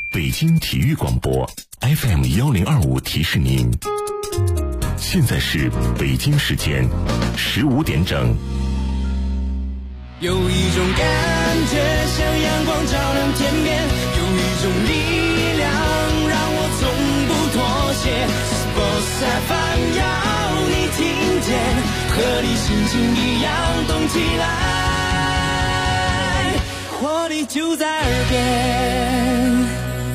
北京体育广播 FM1025提示您，现在是北京时间15点整。 有一种感觉像阳光照亮天边，有一种力量让我从不妥协。Sports FM 要你听见，和你心情一样动起来，活力就在耳边。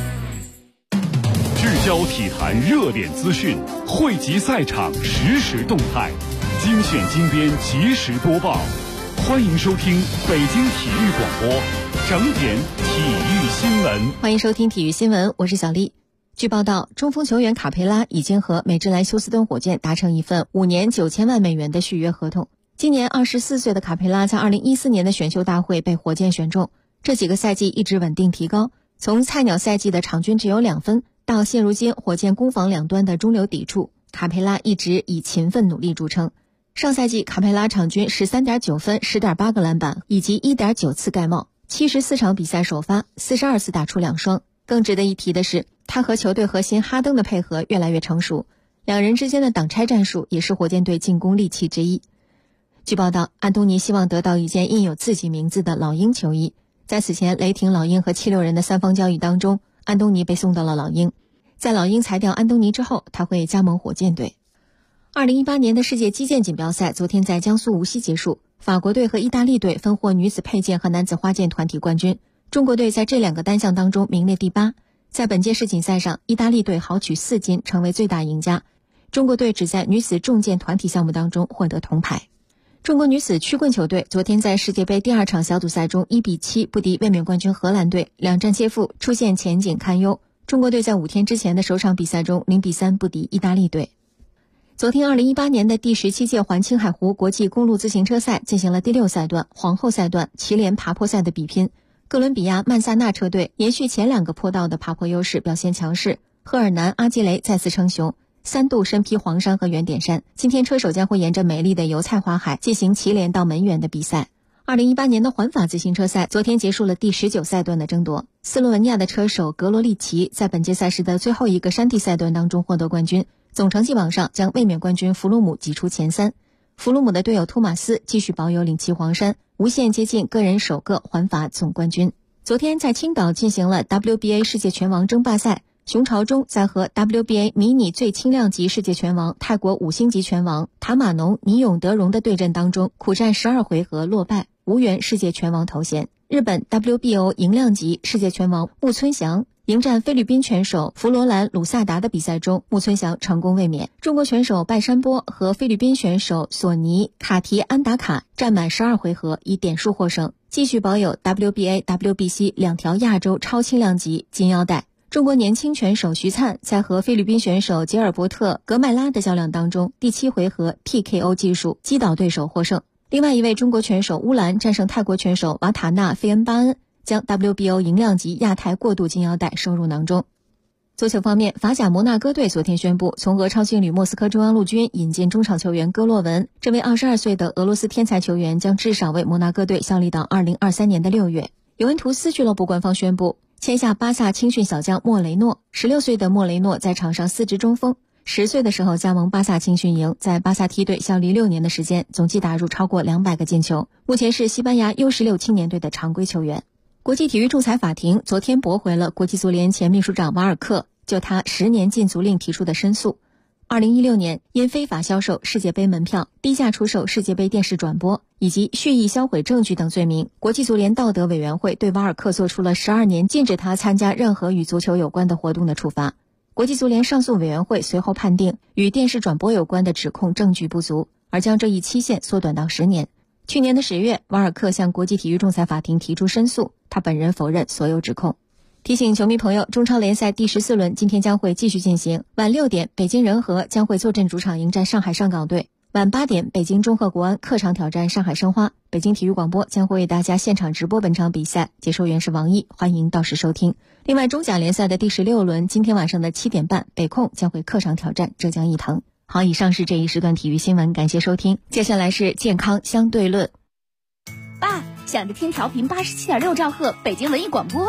聚焦体坛热点资讯，汇集赛场实时动态，精选精编及时播报。欢迎收听北京体育广播整点体育新闻。 欢迎收听体育新闻，我是小丽。据报道，中锋球员卡佩拉已经和美职篮休斯敦火箭达成一份5年9000万美元的续约合同。今年24岁的卡佩拉在2014年的选秀大会被火箭选中，这几个赛季一直稳定提高，从菜鸟赛季的场均只有2分，到现如今火箭攻防两端的中流砥柱，卡佩拉一直以勤奋努力著称。上赛季卡佩拉场均13.9分、10.8个篮板以及1.9次盖帽，74场比赛首发，42次打出2双。更值得一提的是，他和球队核心哈登的配合越来越成熟，两人之间的挡拆战术也是火箭队进攻利器之一。据报道，安东尼希望得到一件印有自己名字的老鹰球衣。在此前雷霆、老鹰和76人的3方交易当中，安东尼被送到了老鹰。在老鹰裁掉安东尼之后，他会加盟火箭队。2018年的世界击剑锦标赛昨天在江苏无锡结束，法国队和意大利队分获女子佩剑和男子花剑团体冠军，中国队在这两个单项当中名列第8。在本届世锦赛上，意大利队豪取4金，成为最大赢家。中国队只在女子重剑团体项目当中获得铜牌。中国女子曲棍球队昨天在世界杯第2场小组赛中1-7不敌卫冕冠军荷兰队，两战皆负，出现前景堪忧。中国队在5天之前的首场比赛中0-3不敌意大利队。昨天2018年的第17届环青海湖国际公路自行车赛进行了第6赛段皇后赛段祁连爬坡赛的比拼。哥伦比亚曼萨纳车队延续前2个坡道的爬坡优势，表现强势，赫尔南阿基雷再次称雄，3度身披黄山和圆点山。今天车手将会沿着美丽的油菜花海进行祁连到门源的比赛。2018年的环法自行车赛昨天结束了第19赛段的争夺，斯洛文尼亚的车手格罗利奇在本届赛事的最后一个山地赛段当中获得冠军，总成绩榜上将卫冕冠军弗鲁姆挤出前3。弗鲁姆的队友托马斯继续保有领骑黄山，无限接近个人首个环法总冠军。昨天在青岛进行了 WBA 世界拳王争霸赛，熊朝忠在和 WBA 迷你最轻量级世界拳王泰国5星级拳王塔马农尼永德荣的对阵当中苦战12回合落败，无缘世界拳王头衔。日本 WBO 银量级世界拳王木村翔迎战菲律宾拳手弗罗兰·鲁萨达的比赛中，木村翔成功卫冕。中国拳手拜山波和菲律宾选手索尼·卡提安达卡战满12回合，以点数获胜，继续保有 WBA、WBC 2条亚洲超轻量级金腰带。中国年轻拳手徐灿在和菲律宾选手杰尔伯特·格麦拉的较量当中，第7回合 TKO 技术击倒对手获胜。另外一位中国拳手乌兰战胜泰国拳手瓦塔纳·费恩巴恩，将 WBO 银量级亚太过渡金腰带收入囊中。足球方面，法甲摩纳哥队昨天宣布，从俄超劲旅莫斯科中央陆军引进中场球员戈洛文，这位22岁的俄罗斯天才球员将至少为摩纳哥队效力到2023年的6月。尤文图斯俱乐部官方宣布签下巴萨青训小将莫雷诺。16岁的莫雷诺在场上司职中锋，10岁的时候加盟巴萨青训营，在巴萨梯队效力6年的时间，总计打入超过200个进球，目前是西班牙 U16 青年队的常规球员。国际体育仲裁法庭昨天驳回了国际足联前秘书长瓦尔克就他10年禁足令提出的申诉。2016年因非法销售世界杯门票、低价出售世界杯电视转播以及蓄意销毁证据等罪名，国际足联道德委员会对瓦尔克做出了12年禁止他参加任何与足球有关的活动的处罚。国际足联上诉委员会随后判定与电视转播有关的指控证据不足，而将这一期限缩短到10年。去年的10月，瓦尔克向国际体育仲裁法庭提出申诉，他本人否认所有指控。提醒球迷朋友，中超联赛第14轮今天将会继续进行，晚6点北京人和将会坐镇主场迎战上海上港队，晚8点北京中赫国安客场挑战上海申花。北京体育广播将会为大家现场直播本场比赛，解说员是王毅，欢迎到时收听。另外，中甲联赛的第16轮今天晚上的7点半，北控将会客场挑战浙江毅腾。好，以上是这一时段体育新闻，感谢收听。接下来是健康相对论。 爸，想着听调频87.6兆赫北京文艺广播啊。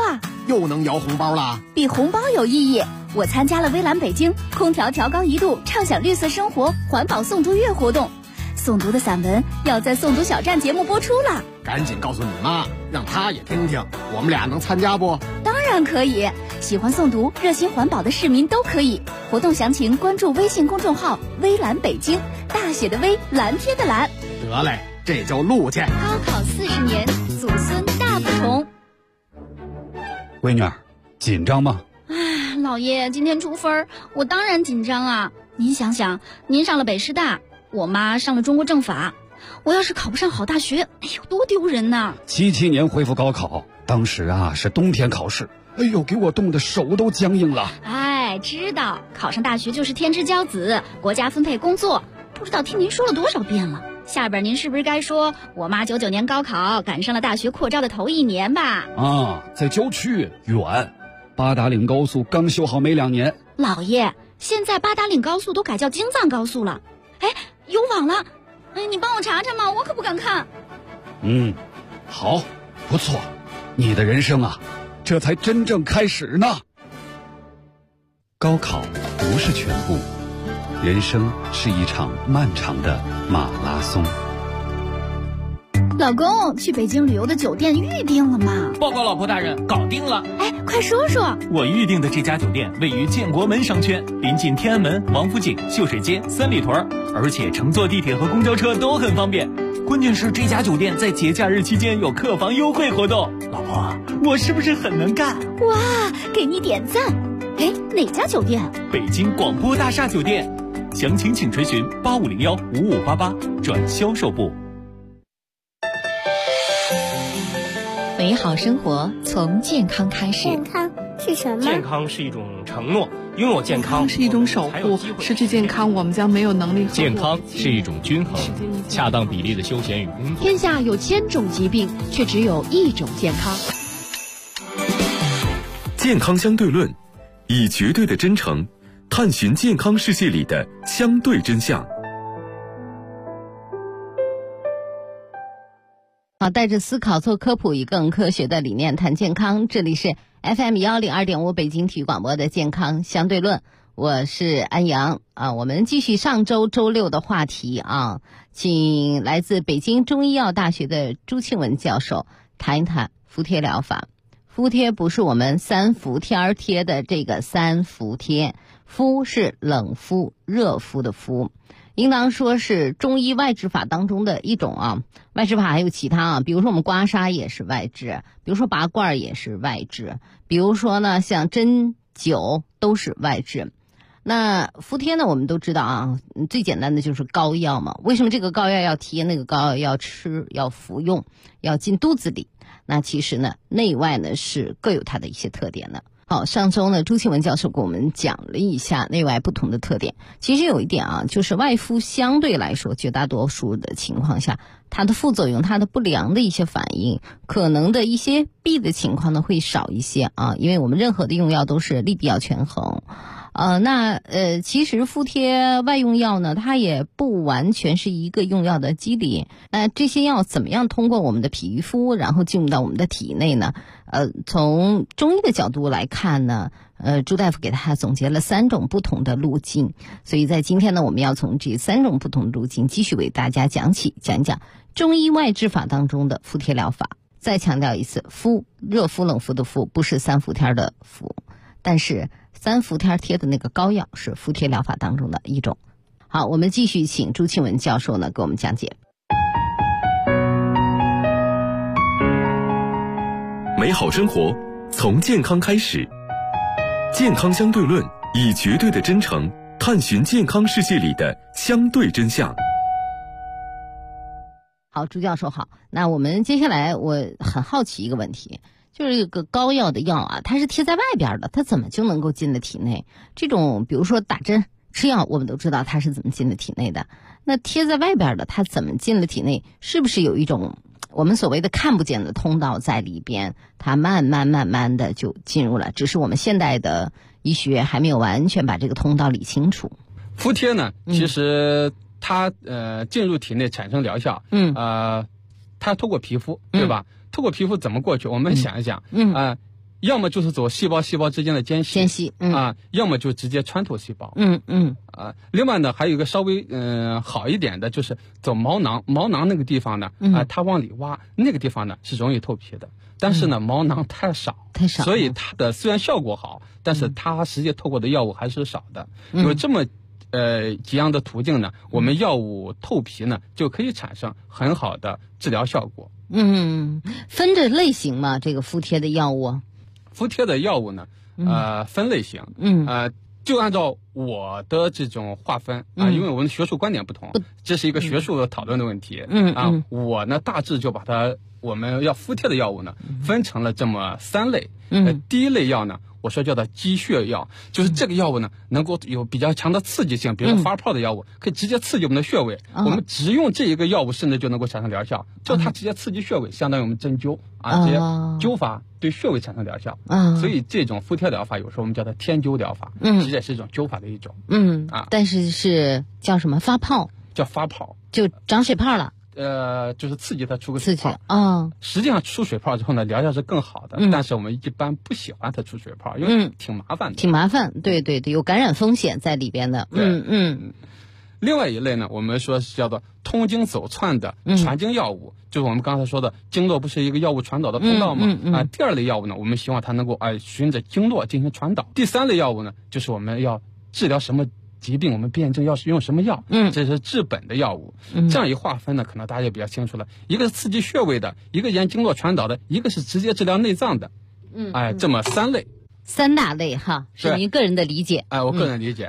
又能摇红包了？ 比红包有意义。我参加了微蓝北京空调调高1度畅享绿色生活环保诵读月活动，诵读的散文要在诵读小站节目播出了。 赶紧告诉你妈，让她也听听，我们俩能参加不？ 当然可以，喜欢诵读、热心环保的市民都可以。活动详情关注微信公众号微蓝北京，大写的微，蓝天的蓝。 得嘞，这就录去。 高考40年，祖孙大不同。 闺女儿，紧张吗？ 老爷，今天出分，我当然紧张啊！您想想，您上了北师大，我妈上了中国政法，我要是考不上好大学，哎呦，多丢人呐 ！77年恢复高考，当时是冬天考试，哎呦，给我冻得手都僵硬了。 哎，知道考上大学就是天之骄子，国家分配工作，不知道听您说了多少遍了。下边您是不是该说我妈99年高考赶上了大学扩招的头1年吧？ 在郊区远。八达岭高速刚修好没2年。 老爷，现在八达岭高速都改叫京藏高速了。哎，有网了，你帮我查查嘛，我可不敢看。 好，不错，你的人生这才真正开始呢。高考不是全部，人生是一场漫长的马拉松。 老公，去北京旅游的酒店预定了吗？ 报告老婆大人，搞定了。 哎，快说说。 我预定的这家酒店位于建国门商圈，临近天安门、王府井、秀水街、三里屯，而且乘坐地铁和公交车都很方便。关键是这家酒店在节假日期间有客房优惠活动。老婆，我是不是很能干？ 哇，给你点赞。哎，哪家酒店？ 北京广播大厦酒店。详情请垂询85015588转销售部。 美好生活从健康开始。 健康是什么？ 健康是一种承诺，拥有健康是一种守护，失去健康我们将没有能力。 健康是一种均衡，恰当比例的休闲与工作。 天下有1000种疾病，却只有1种健康。 健康相对论，以绝对的真诚探寻健康世界里的相对真相。 好，带着思考做科普，以更科学的理念谈健康。这里是 FM102.5 北京体育广播的健康相对论，我是安阳我们继续上周周六的话题请来自北京中医药大学的朱庆文教授谈一谈敷贴疗法。敷贴不是我们3伏天贴的这个3伏贴，敷是冷敷、热敷的敷。应当说是中医外治法当中的一种外治法还有其他比如说我们刮痧也是外治，比如说拔罐也是外治，比如说呢像针灸都是外治。那敷贴呢我们都知道最简单的就是膏药嘛。为什么这个膏药要贴，那个膏药要吃，要服用，要进肚子里？那其实呢内外呢是各有它的一些特点的。好，上周呢朱庆文教授给我们讲了一下内外不同的特点。其实有一点就是外敷相对来说绝大多数的情况下，它的副作用，它的不良的一些反应，可能的一些弊的情况呢会少一些因为我们任何的用药都是利弊要权衡。其实敷贴外用药呢，它也不完全是一个用药的机理。那这些药怎么样通过我们的皮肤，然后进入到我们的体内呢？从中医的角度来看呢，朱大夫给他总结了3种不同的路径。所以在今天呢，我们要从这3种不同的路径继续为大家讲一讲中医外治法当中的敷贴疗法。再强调一次，敷热敷冷敷的敷，不是3伏天的敷，但是3伏天贴的那个膏药是敷贴疗法当中的一种。好，我们继续请朱庆文教授呢给我们讲解。 美好生活从健康开始，健康相对论，以绝对的真诚探寻健康世界里的相对真相。 好，朱教授好。那我们接下来我很好奇一个问题，就是这个膏药的药它是贴在外边的，它怎么就能够进了体内？这种比如说打针吃药，我们都知道它是怎么进了体内的，那贴在外边的它怎么进了体内？是不是有一种我们所谓的看不见的通道在里边，它慢慢的就进入了，只是我们现代的医学还没有完全把这个通道理清楚。 敷贴呢，其实它进入体内产生疗效，它透过皮肤，对吧？透过皮肤怎么过去？我们想一想， 要么就是走细胞之间的间隙，要么就直接穿透细胞。另外呢，还有一个稍微好一点的，就是走毛囊那个地方呢，它往里挖，那个地方呢是容易透皮的。但是呢，毛囊太少，所以它的虽然效果好，但是它实际透过的药物还是少的。有这么几样的途径呢，我们药物透皮呢就可以产生很好的治疗效果。 分着类型吗？这个敷贴的药物？ 敷贴的药物呢，分类型。就按照我的这种划分因为我们学术观点不同，这是一个学术讨论的问题。我呢大致就把我们要敷贴的药物呢分成了这么3类。第一类药呢，我说叫做激血药，就是这个药物呢能够有比较强的刺激性，比如说发泡的药物可以直接刺激我们的穴位，我们只用这一个药物甚至就能够产生疗效，就它直接刺激穴位，相当于我们针灸直接灸法对穴位产生疗效。所以这种敷贴疗法有时候我们叫它天灸疗法，实际也是一种灸法的一种。 但是叫什么发泡？ 叫发泡， 就长水泡了。 就是刺激它出个水泡。实际上出水泡之后呢，疗效是更好的，但是我们一般不喜欢它出水泡，因为挺麻烦的。 挺麻烦，对，有感染风险在里边的。 另外一类呢，我们说是叫做通经走窜的传经药物，就是我们刚才说的经络不是一个药物传导的通道吗？第二类药物呢，我们希望它能够循着经络进行传导。第三类药物呢，就是我们要治疗什么疾病，我们辨证要用什么药，这是治本的药物。这样一划分呢，可能大家也比较清楚了。一个是刺激穴位的，一个沿经络传导的，一个是直接治疗内脏的。这么3类 ，3大类哈，是您个人的理解。 我个人理解。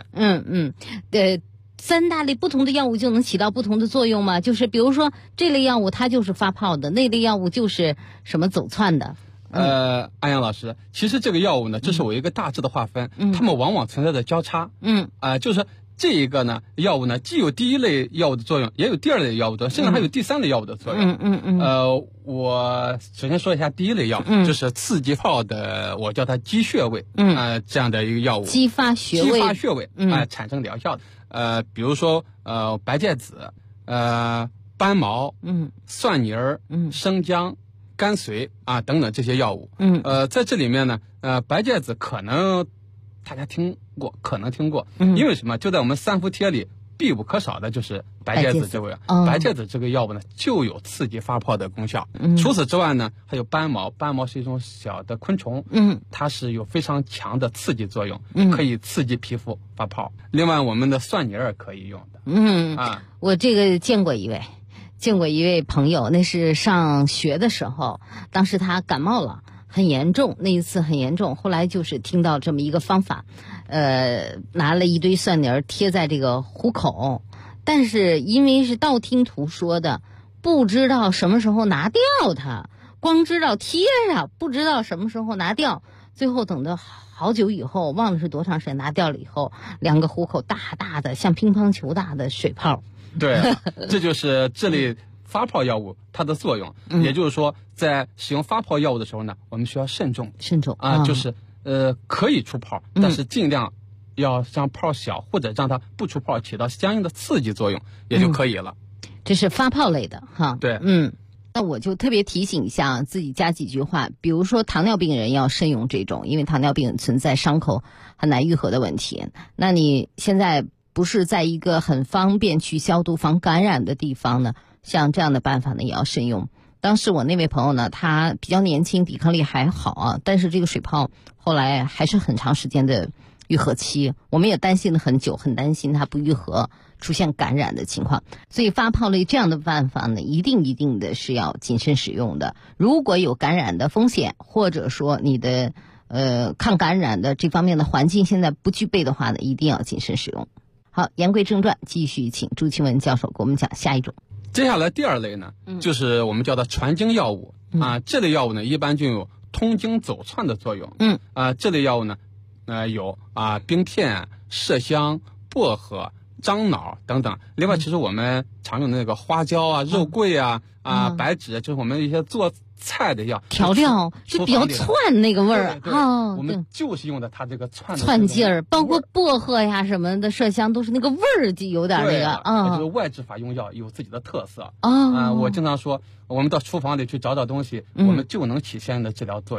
3大类不同的药物就能起到不同的作用吗？就是比如说这类药物它就是发泡的，那类药物就是什么走窜的。 安阳老师，其实这个药物呢，这是我一个大致的划分，它们往往存在着交叉。就是这一个呢，药物呢，既有第一类药物的作用，也有第二类药物的，甚至还有第3类药物的作用。我首先说一下第一类药，就是刺激泡的，我叫它激穴位，这样的一个药物， 激发穴位， 产生疗效的。比如说白芥子、斑毛、蒜泥儿、生姜、甘遂等等这些药物。在这里面呢，白芥子可能大家听过，因为什么？就在我们3伏贴里必不可少的就是白芥子这个药。白芥子这个药物呢，就有刺激发泡的功效。除此之外呢，还有斑毛，斑毛是一种小的昆虫，它是有非常强的刺激作用，可以刺激皮肤发泡。另外，我们的蒜泥儿可以用的。 我这个见过一位朋友，那是上学的时候，当时他感冒了，很严重，那一次很严重。后来就是听到这么一个方法，拿了一堆蒜泥儿贴在这个虎口，但是因为是道听途说的，不知道什么时候拿掉它，光知道贴上，不知道什么时候拿掉。最后等到好久以后，忘了是多长时间，拿掉了以后，2个虎口大大的像乒乓球大的水泡。 对，这就是这类发泡药物它的作用。也就是说，在使用发泡药物的时候呢，我们需要慎重就是可以出泡，但是尽量要让泡小，或者让它不出泡，起到相应的刺激作用也就可以了。 这是发泡类的哈。 对， 那我就特别提醒一下自己，加几句话。比如说糖尿病人要慎用这种，因为糖尿病存在伤口很难愈合的问题。那你现在不是在一个很方便去消毒防感染的地方呢，像这样的办法呢也要慎用。当时我那位朋友呢，他比较年轻，抵抗力还好但是这个水泡后来还是很长时间的愈合期，我们也担心了很久，很担心它不愈合出现感染的情况。所以发泡类这样的办法呢，一定的是要谨慎使用的。如果有感染的风险，或者说你的抗感染的这方面的环境现在不具备的话呢，一定要谨慎使用。好，言归正传，继续请朱清文教授给我们讲下一种。 接下来第2类呢，就是我们叫做传经药物。这类药物呢，一般就有通经走窜的作用。这类药物呢，有冰片、麝香、薄荷、樟脑等等。另外，其实我们常用的那个花椒肉桂白芷，就是我们一些做菜的药调料，就比较窜那个味儿我们就是用的它这个窜劲儿，包括薄荷呀什么的，麝香都是那个味儿，就有点那个就是外治法用药有自己的特色我经常说，我们到厨房里去找东西，我们就能起相应的治疗作用。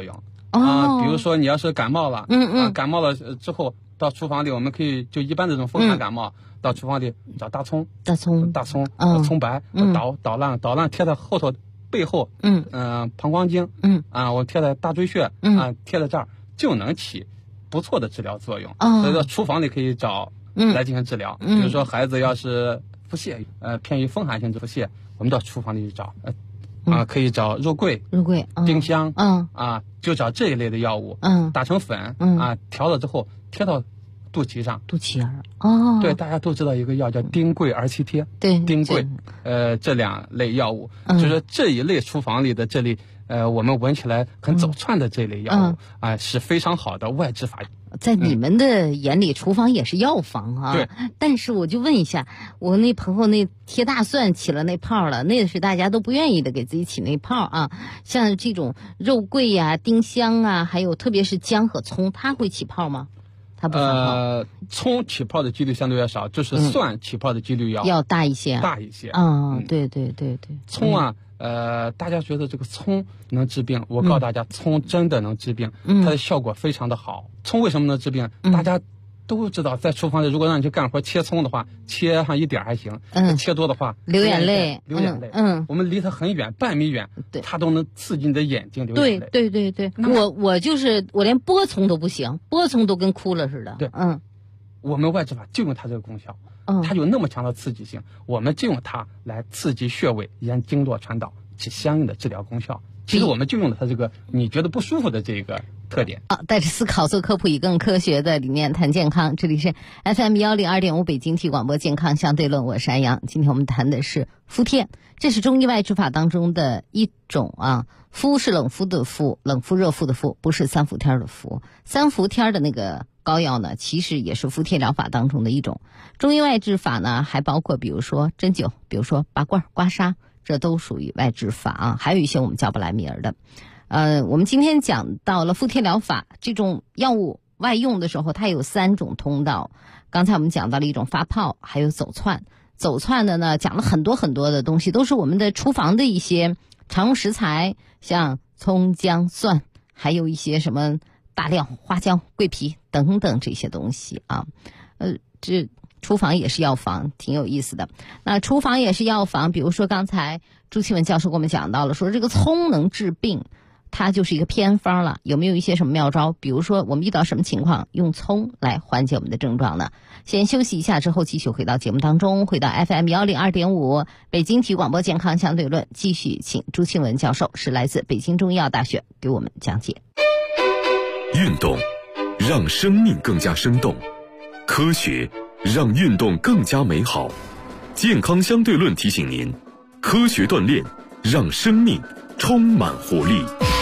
比如说你要是感冒了，感冒了之后到厨房里，我们可以就一般这种风寒感冒，到厨房里找大葱，葱白，捣烂贴在后头背后，膀胱经，我贴在大椎穴，贴在这儿就能起不错的治疗作用。所以说厨房里可以找来进行治疗。比如说孩子要是腹泻，偏于风寒性腹泻，我们到厨房里去找，可以找肉桂、丁香，就找这一类的药物，打成粉，调了之后贴到肚脐上， 肚脐眼对，大家都知道一个药叫丁桂儿期贴， 对， 丁桂，这两类药物，就是这一类厨房里的这类，我们闻起来很走窜的这类药物，是非常好的外治法。 在你们的眼里，厨房也是药房啊。 对。 但是我就问一下，我那朋友那贴大蒜起了那泡了，那是大家都不愿意的，给自己起那泡啊。像这种肉桂呀、丁香啊，还有特别是姜和葱，它会起泡吗？它不起泡。 葱起泡的几率相对要少，就是蒜起泡的几率要大一些。对。 葱啊。大家觉得这个葱能治病，我告诉大家，葱真的能治病，它的效果非常的好。葱为什么能治病？大家都知道，在厨房里，如果让你去干活切葱的话，切上一点还行，切多的话流眼泪。 我们离它很远，半米远，它都能刺激你的眼睛流眼泪。 对。我就是我连剥葱都不行，剥葱都跟哭了似的。 对，我们外治法就用它这个功效。它有那么强的刺激性，我们就用它来刺激穴位，沿经络传导，起相应的治疗功效。其实我们就用了它这个你觉得不舒服的这个特点。 好，带着思考做科普，以更科学的理念谈健康。这里是 FM102.5 北京体广播健康相对论，我是安阳。今天我们谈的是敷贴，这是中医外治法当中的一种啊。敷是冷敷的敷，冷敷热敷的敷，不是三伏天的敷。三伏天的那个膏药呢，其实也是敷贴疗法当中的一种。中医外治法呢，还包括比如说针灸，比如说拔罐、刮痧，这都属于外治法啊。还有一些我们叫不来名的。我们今天讲到了敷贴疗法这种药物外用的时候，它有3种通道。刚才我们讲到了一种发泡，还有走窜。走窜的呢，讲了很多很多的东西，都是我们的厨房的一些常用食材，像葱、姜、蒜，还有一些什么大料、花椒、桂皮等等这些东西啊。这厨房也是药房，挺有意思的。那厨房也是药房，比如说刚才朱启文教授给我们讲到了，说这个葱能治病，它就是一个偏方了。有没有一些什么妙招？比如说我们遇到什么情况用葱来缓解我们的症状呢？先休息一下，之后继续回到节目当中，回到 FM102.5 北京体育广播健康相对论，继续请朱庆文教授，是来自北京中医药大学，给我们讲解。 运动让生命更加生动，科学让运动更加美好。健康相对论提醒您，科学锻炼让生命充满活力。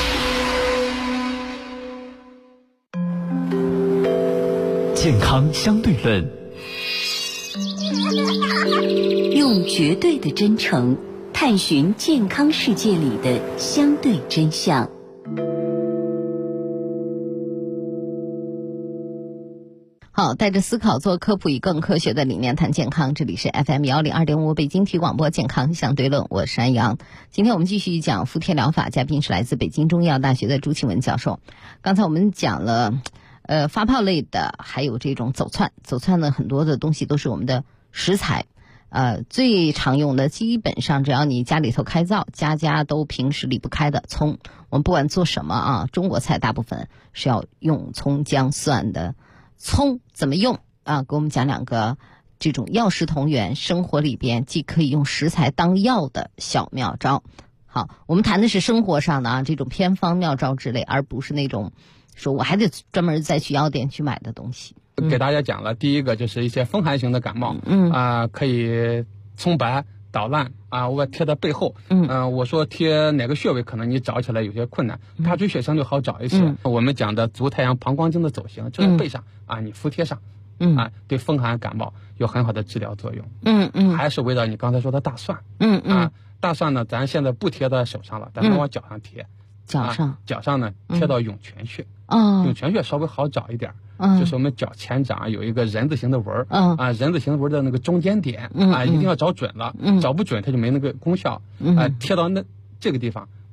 健康相对论， 用绝对的真诚探寻健康世界里的相对真相。 好，带着思考做科普，以更科学的理念谈健康。这里是 FM102.5 北京体育广播健康相对论，我是安阳。今天我们继续讲敷贴疗法，嘉宾是来自北京中医药大学的朱庆文教授。刚才我们讲了发泡类的，还有这种走窜的很多的东西都是我们的食材。最常用的，基本上只要你家里头开灶，家家都平时离不开的葱。我们不管做什么啊，中国菜大部分是要用葱、姜、蒜的。葱怎么用啊？给我们讲2个这种药食同源，生活里边既可以用食材当药的小妙招。好，我们谈的是生活上的这种偏方妙招之类，而不是那种说我还得专门再去药店去买的东西。 给大家讲了，第一个就是一些风寒型的感冒，可以葱白捣烂我贴在背后。我说贴哪个穴位，可能你找起来有些困难，大椎穴相对好找一些。我们讲的足太阳膀胱经的走形，就在背上你敷贴上，对风寒感冒有很好的治疗作用。还是围绕你刚才说的大蒜。大蒜呢，咱现在不贴在手上了，咱们往脚上贴。脚上呢贴到涌泉穴。涌泉穴稍微好找一点。就是我们脚前掌有一个人字形的纹人字形的纹的那个中间点一定要找准了，找不准它就没那个功效。贴到这个地方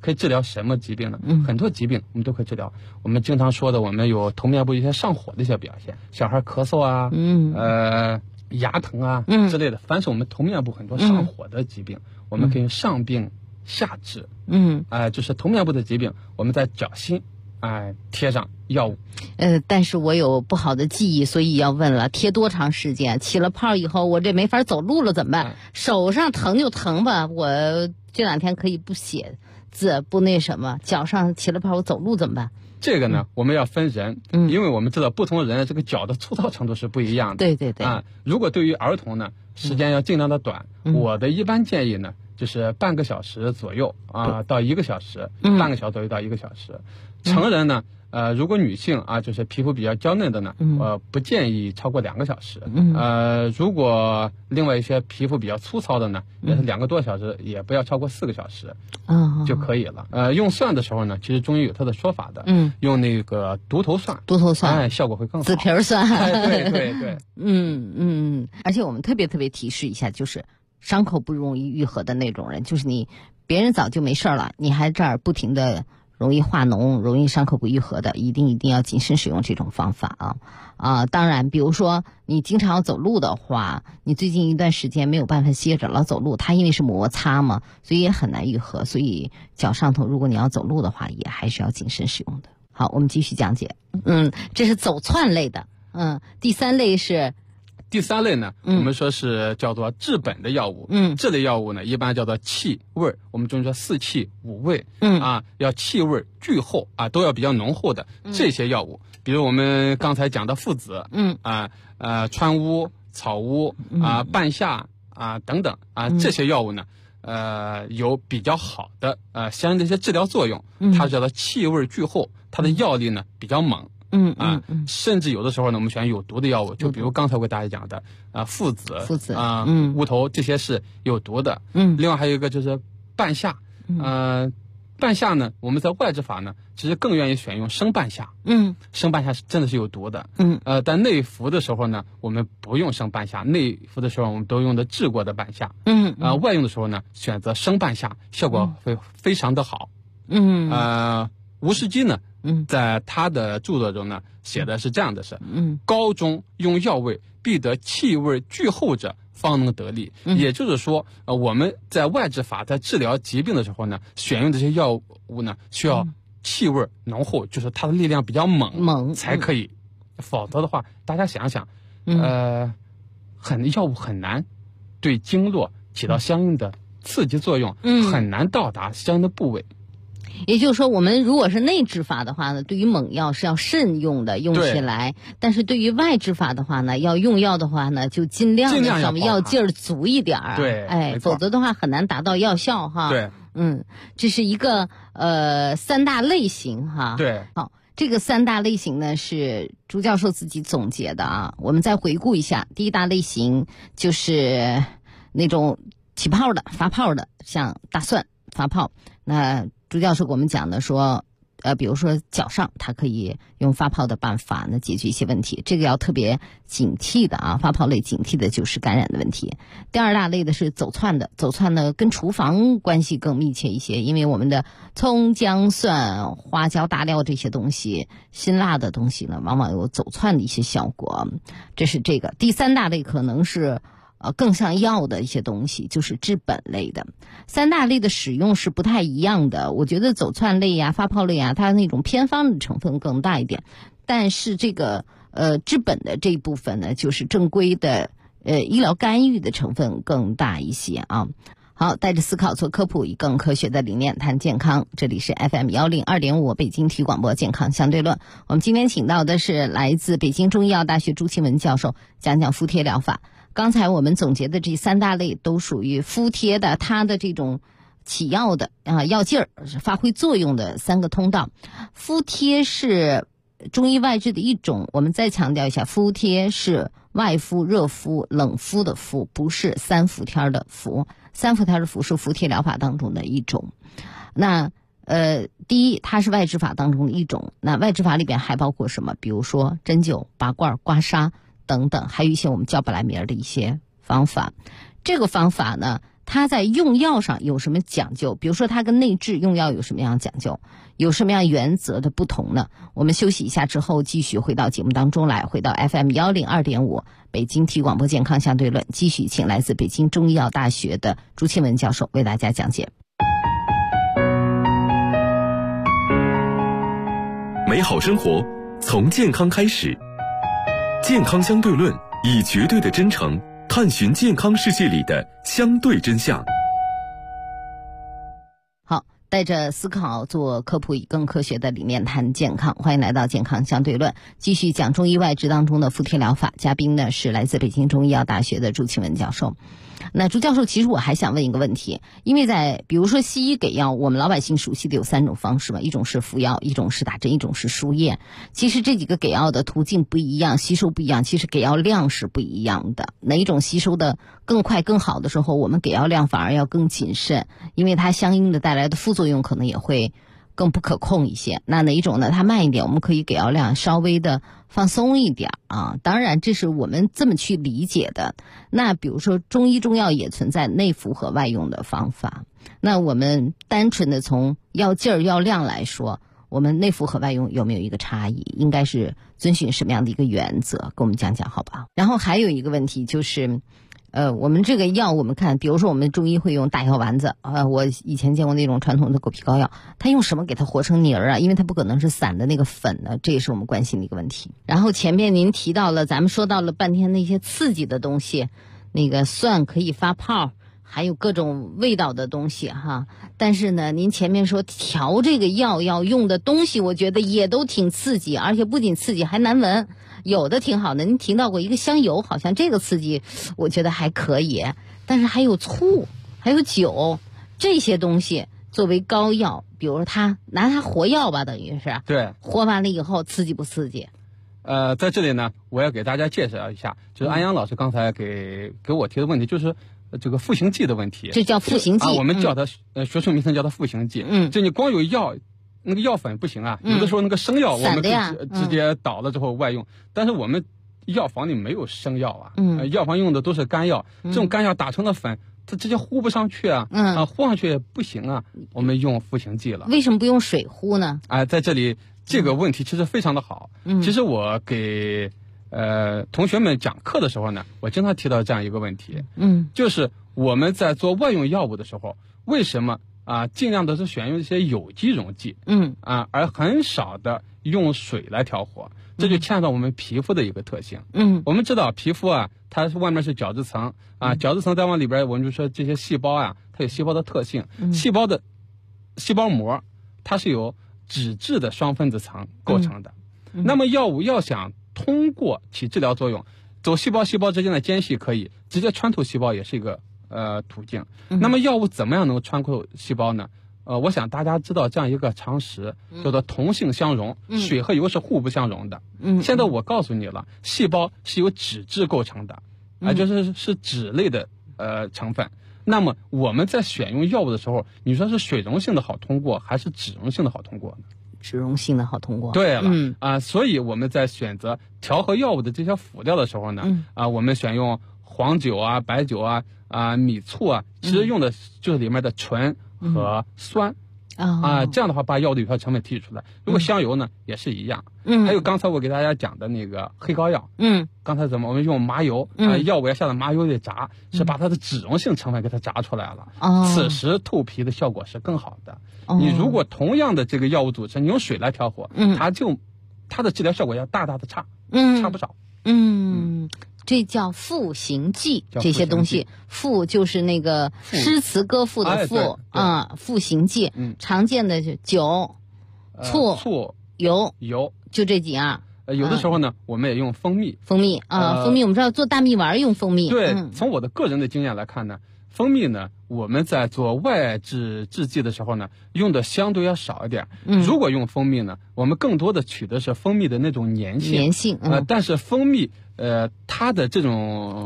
可以治疗什么疾病呢？很多疾病我们都可以治疗。我们经常说的，我们有头面部一些上火的一些表现，小孩咳嗽啊，牙疼啊之类的，凡是我们头面部很多上火的疾病，我们可以用上病下治。就是头面部的疾病，我们在脚心贴上药物。 但是我有不好的记忆，所以要问了，贴多长时间？起了泡以后，我这没法走路了怎么办？手上疼就疼吧，我这2天可以不写字，不那什么，脚上起了泡，我走路怎么办？ 这个呢，我们要分人，因为我们知道不同人这个脚的粗糙程度是不一样的。 对对对。 如果对于儿童呢，时间要尽量的短，我的一般建议呢，就是半个小时左右到1个小时，半个小时左右到1个小时。成人呢，如果女性就是皮肤比较娇嫩的呢，不建议超过2个小时。如果另外一些皮肤比较粗糙的呢，也是2个多小时，也不要超过4个小时就可以了。用蒜的时候呢，其实中医有它的说法的，用那个独头蒜，效果会更好。 紫皮蒜， 对对对， 而且我们特别提示一下，就是伤口不容易愈合的那种人，就是别人早就没事了，你还这儿不停的容易化脓、容易伤口不愈合的，一定要谨慎使用这种方法当然，比如说你经常要走路的话，你最近一段时间没有办法歇着老走路，它因为是摩擦嘛，所以也很难愈合。所以脚上头如果你要走路的话，也还是要谨慎使用的。好，我们继续讲解。这是走窜类的。第三类呢，我们说是叫做治本的药物。这类药物呢，一般叫做气味，我们中医说4气5味。要气味俱厚都要比较浓厚的这些药物，比如我们刚才讲的附子，川乌、草乌半夏等等这些药物呢，有比较好的相应的一些治疗作用。它叫做气味俱厚，它的药力呢比较猛。甚至有的时候呢，我们选有毒的药物，就比如刚才我给大家讲的附子乌头，这些是有毒的。另外还有一个就是半夏。半夏呢，我们在外治法呢，其实更愿意选用生半夏。生半夏是真的是有毒的。但内服的时候呢，我们不用生半夏，内服的时候我们都用的治过的半夏。外用的时候呢，选择生半夏，效果会非常的好。吴世基呢，在他的著作中呢，写的是这样的是，高中用药味，必得气味俱厚者，方能得力。也就是说，我们在外治法在治疗疾病的时候呢，选用这些药物呢，需要气味浓厚，就是它的力量比较猛才可以。否则的话，大家想想，药物很难对经络起到相应的刺激作用，很难到达相应的部位。 也就是说，我们如果是内治法的话呢，对于猛药是要慎用的，用起来；但是对于外治法的话呢，要用药的话呢，就尽量药劲儿足一点儿。 对， 否则的话很难达到药效哈。 对， 这是一个3大类型哈。 对， 好，这个3大类型呢是朱教授自己总结的我们再回顾一下，第一大类型就是那种起泡的、发泡的，像大蒜发泡。那朱教授给我们讲的说，比如说脚上，它可以用发泡的办法呢解决一些问题，这个要特别警惕的发泡类警惕的就是感染的问题。第2大类的是走窜的，走窜呢跟厨房关系更密切一些，因为我们的葱姜蒜花椒大料这些东西，辛辣的东西呢，往往有走窜的一些效果。这是这个。第3大类可能是更像药的一些东西，就是治本类的。3大类的使用是不太一样的。我觉得走窜类发泡类它那种偏方的成分更大一点，但是这个治本的这一部分呢，就是正规的医疗干预的成分更大一些好，带着思考做科普，以更科学的理念谈健康。这里是 FM 102.5北京体育广播健康相对论。我们今天请到的是来自北京中医药大学朱庆文教授，讲敷贴疗法。刚才我们总结的这3大类都属于敷贴的，它的这种起药的药劲儿发挥作用的3个通道。敷贴是中医外治的一种，我们再强调一下，敷贴是外敷、热敷、冷敷的敷，不是3伏天的敷。3伏天的敷是敷贴疗法当中的一种。那第一，它是外治法当中的一种。那外治法里边还包括什么？比如说针灸、拔罐、刮痧等等，还有一些我们叫不来名的一些方法。这个方法呢， 它在用药上有什么讲究？比如说它跟内痔用药有什么样讲究？有什么样原则的不同呢？我们休息一下之后继续回到节目当中来，回到 FM102.5 北京体育广播健康相对论，继续请来自北京中医药大学的朱庆文教授为大家讲解。 美好生活从健康开始，健康相对论以绝对的真诚探寻健康世界里的相对真相。 好，带着思考做科普，以更科学的理念谈健康，欢迎来到健康相对论，继续讲中医外治当中的附贴疗法。嘉宾呢是来自北京中医药大学的朱庆文教授。那朱教授，其实我还想问一个问题，因为在比如说西医给药，我们老百姓熟悉的有3种方式嘛，一种是服药，一种是打针，一种是输液。其实这几个给药的途径不一样，吸收不一样，其实给药量是不一样的。哪一种吸收的更快更好的时候，我们给药量反而要更谨慎，因为它相应的带来的副作用可能也会更不可控一些。那哪一种呢？它慢一点，我们可以给药量稍微的放松一点啊。当然这是我们这么去理解的。那比如说中医中药也存在内服和外用的方法，那我们单纯的从药劲儿药量来说，我们内服和外用有没有一个差异？应该是遵循什么样的一个原则？跟我们讲讲好吧。然后还有一个问题就是我们这个药，我们看，比如说我们中医会用大药丸子，我以前见过那种传统的狗皮膏药，它用什么给它和成泥儿啊？因为它不可能是散的那个粉呢，这也是我们关心的一个问题。然后前面您提到了，咱们说到了半天那些刺激的东西，那个蒜可以发泡，还有各种味道的东西哈。但是呢，您前面说调这个药要用的东西，我觉得也都挺刺激，而且不仅刺激还难闻。有的挺好的，您提到过一个香油，好像这个刺激我觉得还可以，但是还有醋，还有酒，这些东西作为膏药，比如拿它活药吧，等于是对， 活完了以后刺激不刺激？ 在这里呢，我要给大家介绍一下，就是安阳老师刚才给我提的问题，就是这个赋形剂的问题。 这叫赋形剂， 我们叫它学术名称叫它赋形剂。就你光有药。那个药粉不行啊，有的时候那个生药我们直接倒了之后外用，但是我们药房里没有生药啊，药房用的都是干药，这种干药打成了粉，它直接糊不上去啊，糊上去也不行啊，我们用赋形剂了。 为什么不用水糊呢？ 在这里这个问题其实非常的好，其实我给同学们讲课的时候呢，我经常提到这样一个问题，就是我们在做外用药物的时候，为什么尽量的是选用一些有机溶剂，而很少的用水来调和，这就牵扯到我们皮肤的一个特性。我们知道皮肤它是外面是角质层角质层再往里边，我们就说这些细胞它有细胞的特性，细胞膜它是由脂质的双分子层构成的。那么药物要想通过起治疗作用，走细胞之间的间隙可以，直接穿透细胞也是一个途径。那么药物怎么样能够穿透细胞呢？我想大家知道这样一个常识，叫做同性相容，水和油是互不相容的。现在我告诉你了，细胞是由脂质构成的，就是脂类的成分。那么我们在选用药物的时候，你说是水溶性的好通过，还是脂溶性的好通过呢？ 脂溶性的好通过。 对了，所以我们在选择调和药物的这些辅料的时候呢，我们选用黄酒白酒米醋其实用的就是里面的醇和酸这样的话把药的有效成本提取出来。如果香油呢也是一样。还有刚才我给大家讲的那个黑膏药，刚才我们用麻油药物要下到麻油里炸，是把它的脂溶性成分给它炸出来了，此时透皮的效果是更好的。你如果同样的这个药物组成，你用水来调和，它的治疗效果要大大的差不少。 这叫赋形剂，这些东西，赋就是那个诗词歌赋的赋赋形剂。常见的是酒、醋、油，就这几样。 有的时候呢，我们也用蜂蜜。 蜂蜜我们知道做大蜜丸用蜂蜜。 对，从我的个人的经验来看呢，蜂蜜呢，我们在做外治剂的时候呢，用的相对要少一点。如果用蜂蜜呢，我们更多的取的是蜂蜜的那种粘性。但是蜂蜜它的这种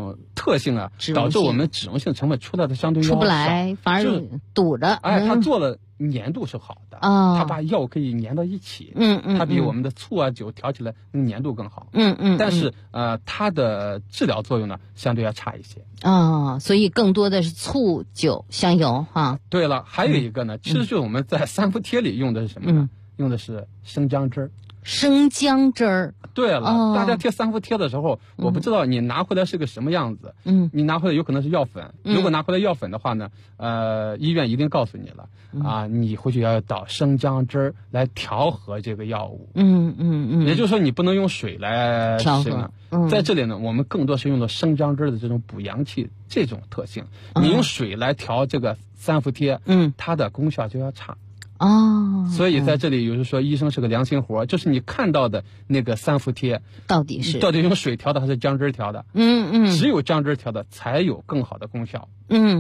特性啊，导致我们脂溶性成分出来的相对要少， 出不来，反而堵着。 它做了粘度是好的，它把药物可以粘到一起，它比我们的醋啊酒调起来粘度更好，但是它的治疗作用呢相对要差一些。 所以更多的是醋、酒、香油哈。 对了，还有一个呢，其实就是我们在三伏贴里用的是什么呢？用的是生姜汁儿。 生姜汁儿。 对了，大家贴三伏贴的时候，我不知道你拿回来是个什么样子。你拿回来有可能是药粉，如果拿回来药粉的话呢，医院一定告诉你了你回去要倒生姜汁儿来调和这个药物。也就是说你不能用水来调和。 在这里呢，我们更多是用的生姜汁的这种补阳气这种特性。你用水来调这个三伏贴，它的功效就要差。所以在这里有人说医生是个良心活，就是你看到的那个三伏贴到底用水调的还是姜汁调的？只有姜汁调的才有更好的功效。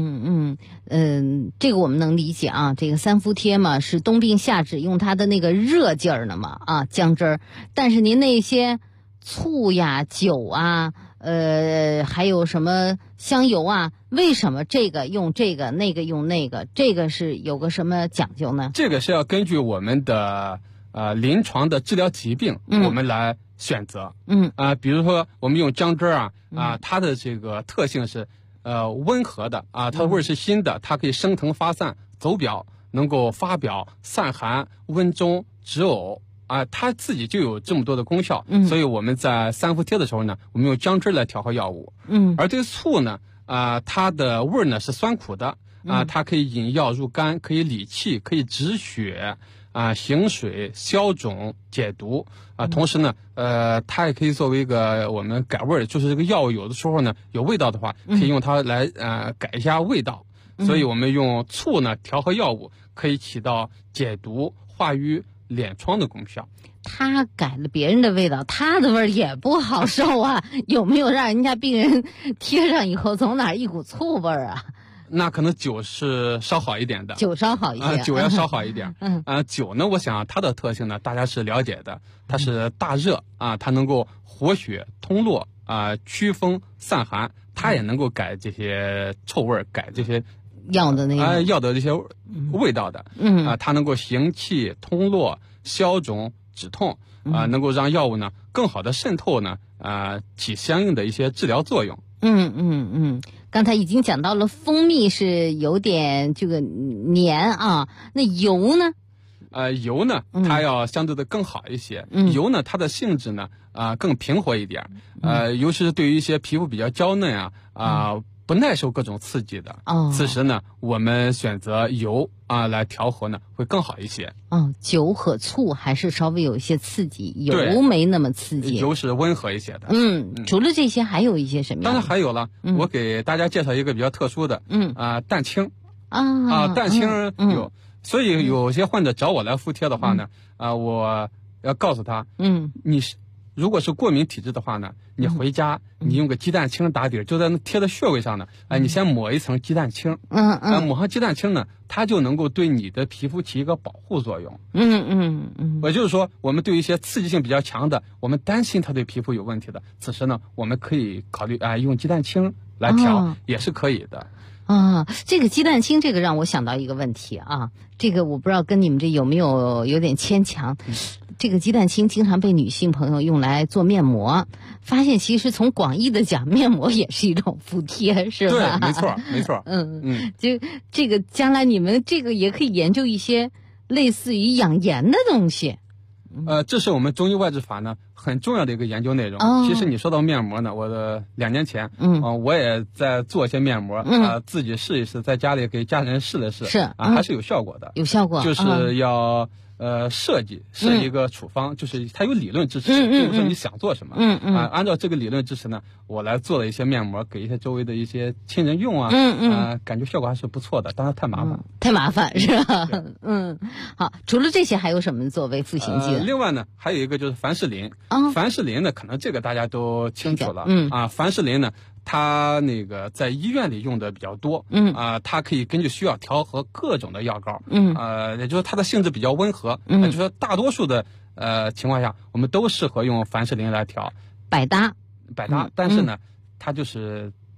这个我们能理解啊。这个三伏贴嘛是冬病夏治，用它的那个热劲儿呢嘛姜汁儿。但是您那些醋呀、酒啊，还有什么香油啊？为什么这个用这个，那个用那个？这个是有个什么讲究呢？ 这个是要根据我们的临床的治疗疾病，我们来选择。比如说我们用姜汁它的这个特性是温和的它的味儿是辛的，它可以升腾发散、走表，能够发表、散寒、温中、止呕。它自己就有这么多的功效，所以我们在三伏贴的时候呢，我们用姜汁来调和药物。而这个醋呢，它的味儿呢是酸苦的，它可以引药入肝，可以理气，可以止血，行水、消肿、解毒。同时呢，它也可以作为一个我们改味儿，就是这个药物有的时候呢有味道的话，可以用它来改一下味道。所以我们用醋呢调和药物，可以起到解毒、化瘀、敛疮的功效。 他改了别人的味道，他的味儿也不好受啊！有没有让人家病人贴上以后从哪儿一股醋味儿啊？ 那可能酒是稍好一点的， 酒稍好一些， 酒要稍好一点。酒呢，我想它的特性呢，大家是了解的，它是大热它能够活血通络驱风散寒，它也能够改这些臭味儿，改这些药的那个药的这些味道的。它能够行气通络、消肿止痛能够让药物呢更好的渗透呢起相应的一些治疗作用。 刚才已经讲到了蜂蜜是有点这个黏那油呢？ 油呢，它要相对的更好一些。油呢，它的性质呢更平和一点。尤其是对于一些皮肤比较娇嫩不耐受各种刺激的，此时呢，我们选择油来调和呢，会更好一些。 酒和醋还是稍微有一些刺激，油没那么刺激。 油是温和一些的。 除了这些，还有一些什么样的？ 当然还有了，我给大家介绍一个比较特殊的，蛋清。蛋清有，所以有些患者找我来敷贴的话呢，我要告诉他，你是。如果是过敏体质的话呢，你回家你用个鸡蛋清打底，就在那贴的穴位上呢，你先抹一层鸡蛋清，抹上鸡蛋清呢，它就能够对你的皮肤起一个保护作用。也就是说，我们对一些刺激性比较强的，我们担心它对皮肤有问题的，此时呢，我们可以考虑用鸡蛋清来调，也是可以的。 这个鸡蛋清，这个让我想到一个问题这个我不知道跟你们这有没有点牵强。这个鸡蛋清经常被女性朋友用来做面膜，发现其实从广义的讲，面膜也是一种敷贴，是吧？ 对，没错。 就这个将来你们这个也可以研究一些类似于养颜的东西。 这是我们中医外治法呢很重要的一个研究内容。其实你说到面膜呢，我的2年前，我也在做一些面膜，自己试一试，在家里给家人试了试，还是有效果的。 有效果， 就是要设计一个处方，就是它有理论支持，并不是说你想做什么。按照这个理论支持呢，我来做了一些面膜，给一些周围的一些亲人用感觉效果还是不错的，当然太麻烦， 太麻烦是吧？好，除了这些还有什么作为赋形剂？ 另外呢，还有一个就是凡士林。凡士林呢，可能这个大家都清楚了。凡士林呢，它那个在医院里用的比较多。它可以根据需要调和各种的药膏。也就是它的性质比较温和。就是说大多数的情况下，我们都适合用凡士林来调。 百搭。 但是呢，它就是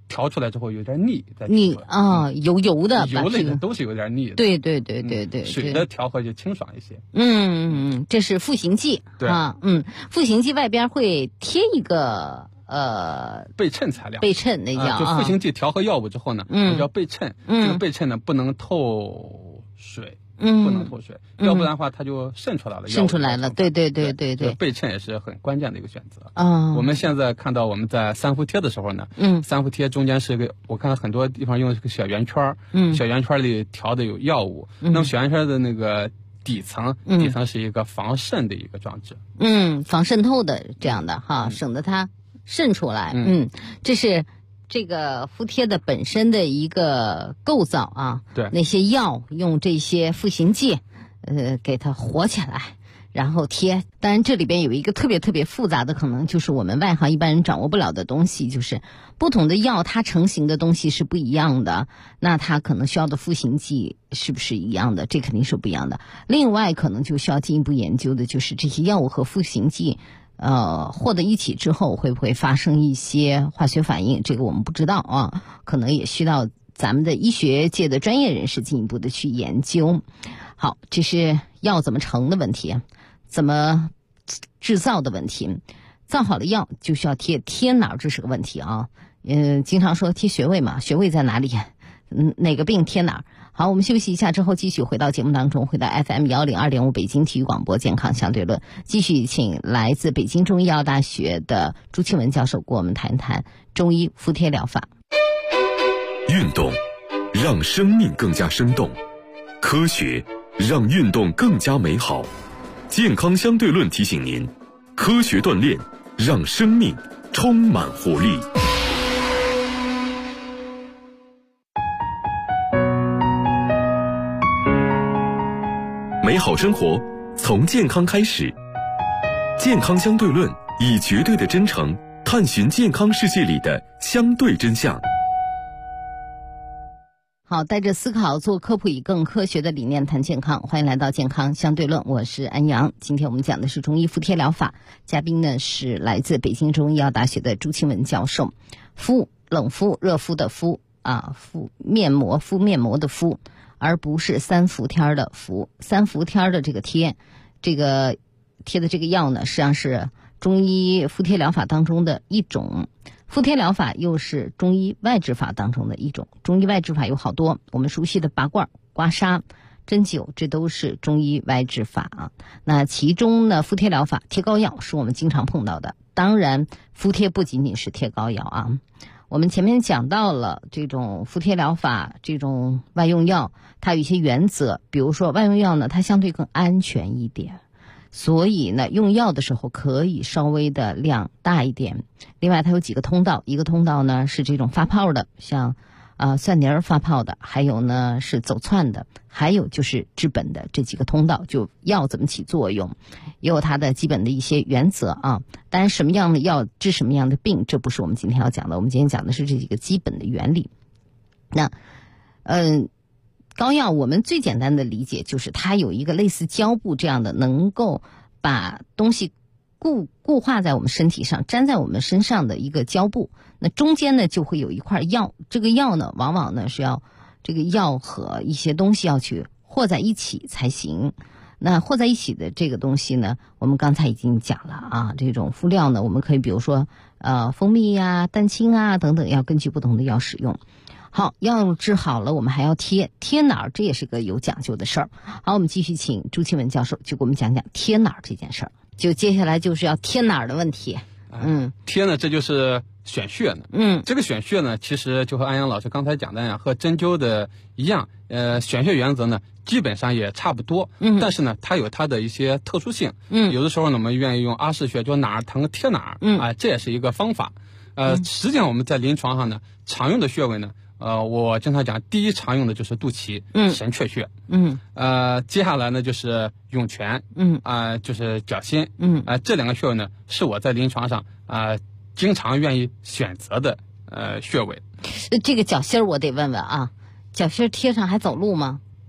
调出来之后有点腻， 油油的， 油类的都是有点腻的。 对对对对对， 水的调和就清爽一些。 这是赋形剂。 对赋形剂外边会贴一个背衬材料， 背衬那叫就赋形剂调和药物之后呢，叫背衬。这个背衬呢不能透水。不能透水，要不然的话它就渗出来了。 对对对对对， 背衬也是很关键的一个选择。 我们现在看到我们在三伏贴的时候呢，三伏贴中间是一个，我看到很多地方用这个小圆圈，小圆圈里调的有药物，那么小圆圈的那个底层是一个防渗的一个装置， 防渗透的这样的哈，省得它渗出来。这是这个敷贴的本身的一个构造啊， 对， 那些药用这些赋形剂，给它活起来，然后贴。当然，这里边有一个特别特别复杂的，可能就是我们外行一般人掌握不了的东西，就是不同的药它成型的东西是不一样的，那它可能需要的赋形剂是不是一样的？这肯定是不一样的。另外，可能就需要进一步研究的就是这些药物和赋形剂。和在一起之后会不会发生一些化学反应？这个我们不知道啊，可能也需要咱们的医学界的专业人士进一步的去研究。好，这是药怎么成的问题，怎么制造的问题。造好了药就需要贴哪儿，这是个问题啊。经常说贴穴位嘛，穴位在哪里？哪个病贴哪儿？好，我们休息一下之后继续回到节目当中，回到 FM102.5 北京体育广播健康相对论，继续请来自北京中医药大学的朱庆文教授给我们谈谈中医敷贴疗法。 运动让生命更加生动，科学让运动更加美好。健康相对论提醒您，科学锻炼让生命充满活力。美好生活从健康开始，健康相对论以绝对的真诚探寻健康世界里的相对真相。 好，带着思考做科普，以更科学的理念谈健康，欢迎来到健康相对论，我是安阳。今天我们讲的是中医敷贴疗法，嘉宾呢是来自北京中医药大学的朱庆文教授。敷，冷敷、热敷的敷啊，敷面膜的敷，而不是三伏天的敷。三伏天的这个贴，这个贴的这个药呢，实际上是中医敷贴疗法当中的一种。敷贴疗法又是中医外治法当中的一种。中医外治法有好多，我们熟悉的拔罐、刮痧、针灸，这都是中医外治法啊。那其中呢，敷贴疗法贴膏药是我们经常碰到的。当然，敷贴不仅仅是贴膏药啊。我们前面讲到了这种敷贴疗法，这种外用药，它有一些原则，比如说外用药呢，它相对更安全一点。所以呢，用药的时候可以稍微的量大一点。另外，它有几个通道，一个通道呢是这种发泡的，像蒜泥发泡的，还有呢是走窜的，还有就是治本的。这几个通道就药怎么起作用，也有它的基本的一些原则啊。当然，什么样的药治什么样的病，这不是我们今天要讲的。我们今天讲的是这几个基本的原理。那膏药我们最简单的理解就是它有一个类似胶布这样的，能够把东西固化在我们身体上，粘在我们身上的一个胶布。那中间呢就会有一块药，这个药呢往往呢是要这个药和一些东西要去和在一起才行。那和在一起的这个东西呢，我们刚才已经讲了啊，这种敷料呢，我们可以比如说蜂蜜啊、蛋清啊等等，要根据不同的药使用。好，药治好了，我们还要贴哪儿？这也是个有讲究的事儿。好，我们继续请朱庆文教授就给我们讲讲贴哪儿这件事儿。就接下来就是要贴哪儿的问题。 贴呢，这就是选穴呢。这个选穴呢，其实就和安阳老师刚才讲的呀，和针灸的一样。选穴原则呢，基本上也差不多。但是呢，它有它的一些特殊性。有的时候呢，我们愿意用阿是穴，就哪儿疼贴哪儿。这也是一个方法。实际上我们在临床上呢，常用的穴位呢。我经常讲，第一常用的就是肚脐，神阙穴。接下来呢就是涌泉，就是脚心，这两个穴位呢是我在临床上经常愿意选择的穴位。 这个脚心儿我得问问啊，脚心儿贴上还走路吗？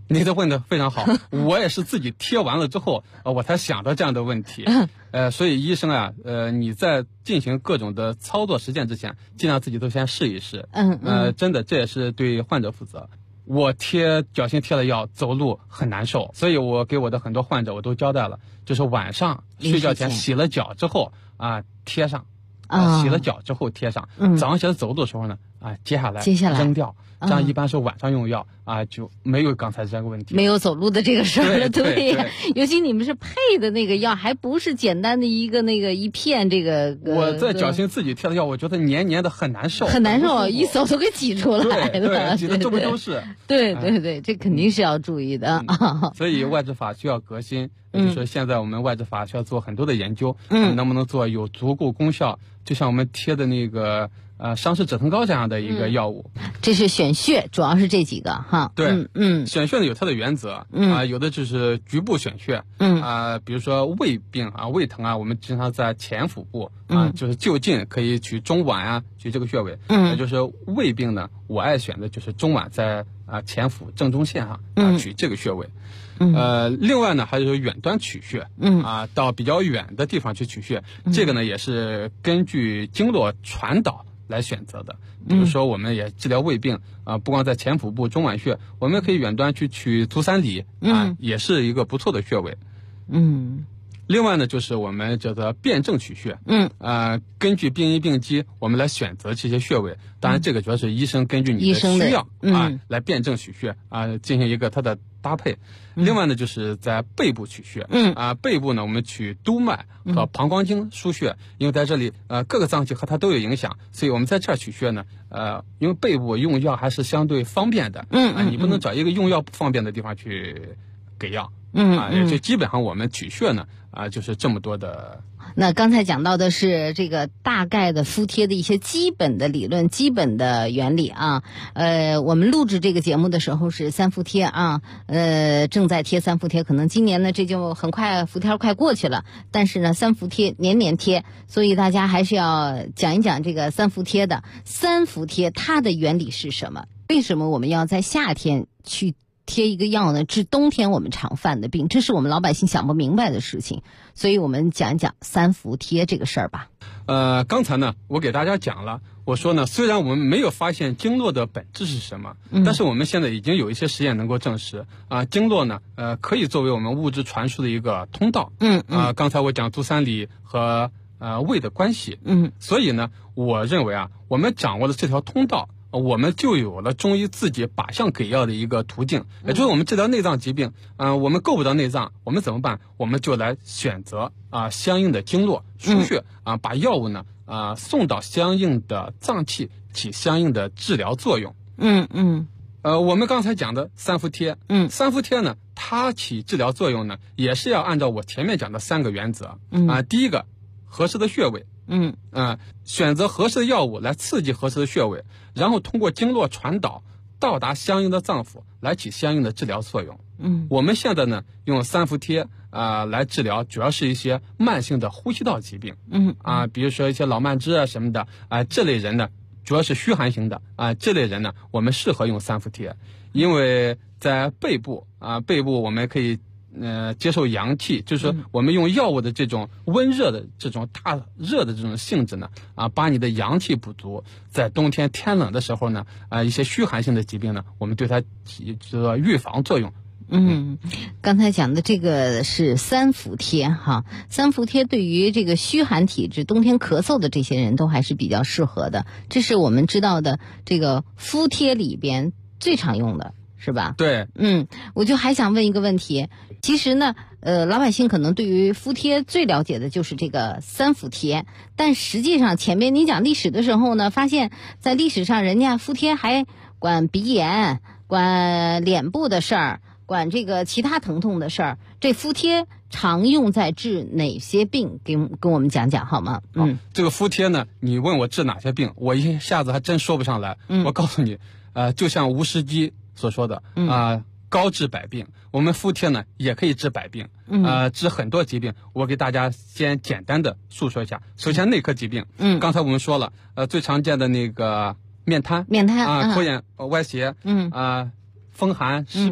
你这问的非常好，我也是自己贴完了之后，我才想到这样的问题。所以医生啊，你在进行各种的操作实践之前，尽量自己都先试一试。真的，这也是对患者负责。我脚心贴了药，走路很难受，所以我给我的很多患者我都交代了，就是晚上睡觉前洗了脚之后贴上，洗了脚之后贴上，早上起来走路的时候呢接下来扔掉。这样一般是晚上用药就没有刚才这个问题， 没有走路的这个事儿了。 对呀，尤其你们是配的那个药，还不是简单的一片这个。 我在脚心自己贴的药，我觉得黏黏的很难受， 很难受，一手都给挤出来了， 对，挤的周围都是。 对，这肯定是要注意的。 所以外治法需要革新，就是现在我们外治法需要做很多的研究，能不能做有足够功效？就像我们贴的那个伤势止疼膏这样的一个药物， 这是选穴，主要是这几个哈。 对，选穴呢有它的原则，有的就是局部选穴，比如说胃病胃疼我们经常在前腹部就是就近可以取中脘取这个穴位，也就是胃病呢，我爱选的就是中脘在前腹正中线上取这个穴位。另外呢，还有远端取穴，到比较远的地方去取穴，这个呢也是根据经络传导来选择的。比如说，我们也治疗胃病不光在前腹部中脘穴，我们可以远端去取足三里也是一个不错的穴位。另外呢，就是我们叫做辨证取穴，根据病因病机，我们来选择这些穴位。当然，这个主要是医生根据你的需要来辨证取穴进行一个它的搭配。另外呢，就是在背部取穴，背部呢，我们取督脉和膀胱经腧穴，因为在这里各个脏器和它都有影响，所以我们在这儿取穴呢，因为背部用药还是相对方便的，你不能找一个用药不方便的地方去给药。就基本上我们取穴呢就是这么多的。 那刚才讲到的是这个大概的敷贴的一些基本的理论、基本的原理我们录制这个节目的时候是三伏贴正在贴三伏贴，可能今年呢这就很快伏贴快过去了，但是呢三伏贴年年贴，所以大家还是要讲一讲这个三伏贴的。三伏贴它的原理是什么？为什么我们要在夏天去贴一个药呢？治冬天我们常犯的病，这是我们老百姓想不明白的事情，所以我们讲一讲三伏贴这个事儿吧。 刚才呢我给大家讲了，我说呢虽然我们没有发现经络的本质是什么，但是我们现在已经有一些实验能够证实经络呢可以作为我们物质传输的一个通道。刚才我讲足三里和胃的关系，所以呢我认为我们掌握了这条通道，我们就有了中医自己靶向给药的一个途径，也就是我们治疗内脏疾病，我们够不着内脏，我们怎么办？我们就来选择相应的经络腧穴，把药物呢送到相应的脏器，起相应的治疗作用。我们刚才讲的三伏贴，三伏贴呢，它起治疗作用呢，也是要按照我前面讲的3个原则。第一个，合适的穴位。选择合适的药物来刺激合适的穴位，然后通过经络传导到达相应的脏腑，来起相应的治疗作用。我们现在呢用三伏贴来治疗，主要是一些慢性的呼吸道疾病。比如说一些老慢支什么的这类人呢，主要是虚寒型的这类人呢，我们适合用三伏贴，因为在背部我们可以接受阳气，就是说我们用药物的这种温热的这种大热的这种性质呢，把你的阳气补足，在冬天天冷的时候呢，一些虚寒性的疾病呢，我们对它起这个预防作用。 刚才讲的这个是三伏贴三伏贴对于这个虚寒体质、冬天咳嗽的这些人都还是比较适合的，这是我们知道的这个敷贴里边最常用的。是吧？ 对， 我就还想问一个问题，其实呢，老百姓可能对于敷贴最了解的就是这个三伏贴，但实际上前面你讲历史的时候呢，发现在历史上人家敷贴还管鼻炎、管脸部的事儿、管这个其他疼痛的事儿，这敷贴常用在治哪些病？跟我们讲讲好吗？ 这个敷贴呢，你问我治哪些病，我一下子还真说不上来。我告诉你，就像吴世基所说的高治百病，我们敷贴呢也可以治百病，治很多疾病。我给大家先简单的述说一下。首先内科疾病，刚才我们说了，最常见的那个面瘫， 口眼歪斜，风寒湿痹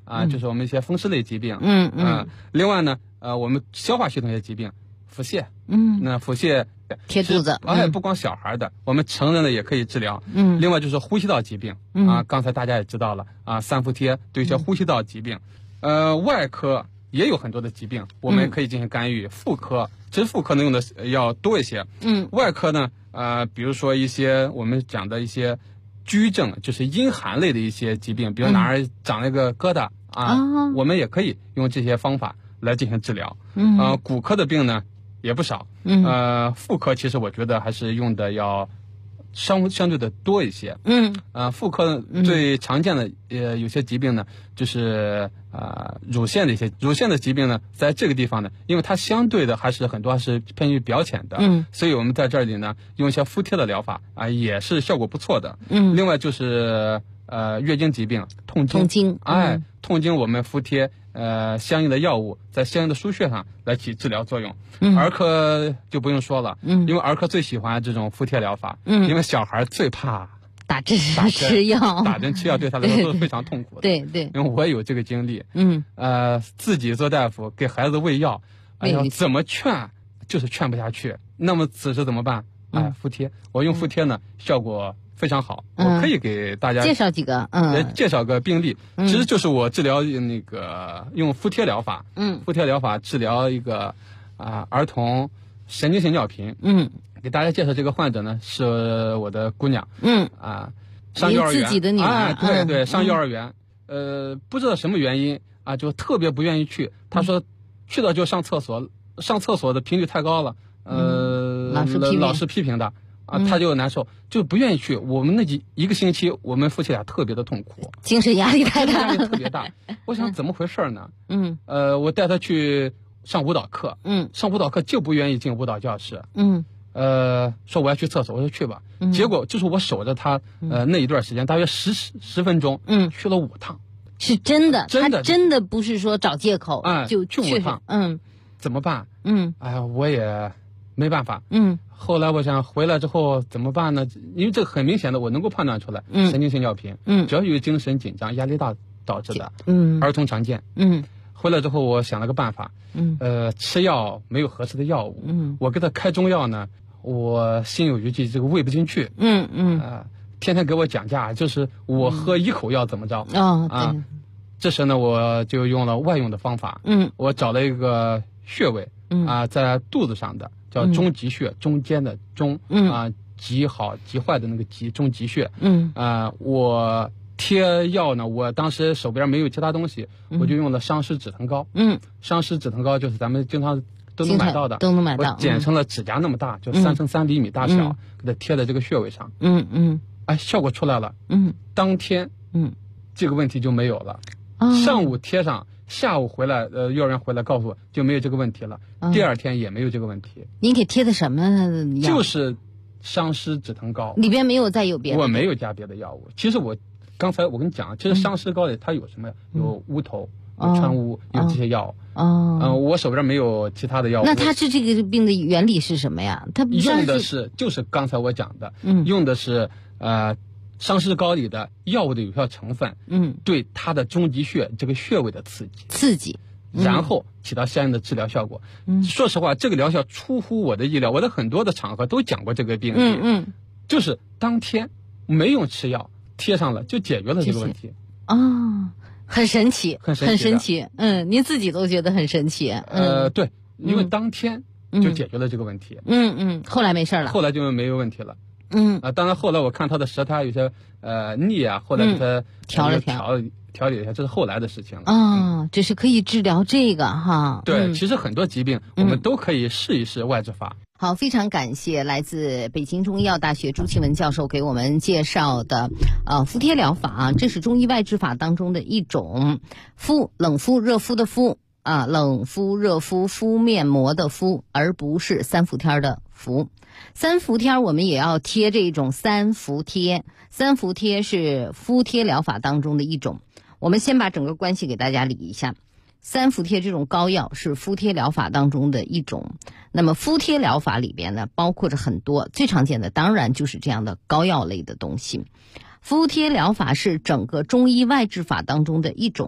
就是我们一些风湿类疾病。另外呢，我们消化系统一些疾病，腹泻。那腹泻贴肚子， 不光小孩的，我们成人的也可以治疗。另外就是呼吸道疾病。刚才大家也知道了三伏贴对一些呼吸道疾病。外科也有很多的疾病，我们可以进行干预。妇科其实妇科能用的要多一些。外科呢，比如说一些我们讲的一些疽症，就是阴寒类的一些疾病，比如哪儿长了一个疙瘩我们也可以用这些方法来进行治疗。骨科的病呢也不少。妇科其实我觉得还是用的要相对的多一些。妇科最常见的有些疾病呢，就是乳腺的疾病呢，在这个地方呢，因为它相对的还是很多还是偏于表浅的。所以我们在这里呢，用一些敷贴的疗法也是效果不错的。另外就是月经疾病，痛经。痛经我们敷贴相应的药物在相应的输血上来起治疗作用。儿科就不用说了。因为儿科最喜欢这种敷贴疗法。因为小孩最怕打针吃药， 打针吃药对他来说都是非常痛苦的。 对， 因为我也有这个经历。自己做大夫给孩子喂药，怎么劝就是劝不下去。那么此时怎么办？敷贴，我用敷贴呢，效果非常好。我可以给大家介绍几个。 介绍个病例。其实就是我治疗那个用敷贴疗法。敷贴疗法治疗一个儿童神经性尿频。给大家介绍这个患者呢，是我的姑娘。上幼儿园， 自己的女儿。 对，上幼儿园。不知道什么原因就特别不愿意去。她说去了就上厕所，上厕所的频率太高了。老师批评的。他就难受，就不愿意去。我们一个星期，我们夫妻俩特别的痛苦， 精神压力太大， 压力特别大。我想怎么回事呢？我带他去上舞蹈课。上舞蹈课就不愿意进舞蹈教室。说我要去厕所，我说去吧。结果就是我守着他那一段时间，大约10分钟，去了5趟。 是真的，他真的不是说找借口，就去5趟。怎么办？我也没办法。后来我想回来之后怎么办呢？因为这个很明显的，我能够判断出来，神经性尿频，主要由于精神紧张、压力大导致的，儿童常见。回来之后我想了个办法，吃药没有合适的药物，我给他开中药呢，我心有余悸，这个喂不进去。天天给我讲价，就是我喝1口药怎么着。这时呢，我就用了外用的方法。我找了一个穴位，在肚子上的。叫中极穴，中间的中。极好极坏的那个极，中极穴。我贴药呢，我当时手边没有其他东西，我就用了伤湿止疼膏。伤湿止疼膏就是咱们经常都能买到的，我剪成了指甲那么大，就3乘3厘米大小，给它贴在这个穴位上。效果出来了。当天这个问题就没有了。上午贴上，下午回来，幼儿园回来告诉我就没有这个问题了。第二天也没有这个问题。 您给贴的什么药？ 就是伤湿止疼膏， 里边没有再有别的。 我没有加别的药物。其实刚才我跟你讲，其实伤湿膏里它有什么？有乌头、有川乌，有这些药。我手边没有其他的药物。 那它是这个病的原理是什么呀？它用的是就是刚才我讲的，用的是伤湿膏里的药物的有效成分，对它的中极穴这个穴位的刺激，然后起到相应的治疗效果。说实话，这个疗效出乎我的意料，我在很多的场合都讲过这个病例。就是当天没用吃药，贴上了就解决了这个问题。 很神奇，很神奇。您自己都觉得很神奇。 对，因为当天就解决了这个问题。 后来没事了， 后来就没有问题了。当然后来我看他的舌苔有些腻啊，后来给他调理一下，这是后来的事情了。 这是可以治疗这个哈。 对，其实很多疾病我们都可以试一试外治法。 好，非常感谢来自北京中医药大学朱其文教授给我们介绍的敷贴疗法。这是中医外治法当中的一种，冷敷热敷的敷冷敷热敷敷面膜的敷，而不是3伏贴的敷。3伏贴我们也要贴这种3伏贴。3伏贴是敷贴疗法当中的一种。我们先把整个关系给大家理一下。3伏贴这种膏药是敷贴疗法当中的一种。那么敷贴疗法里边呢，包括着很多，最常见的当然就是这样的膏药类的东西。敷贴疗法是整个中医外治法当中的一种，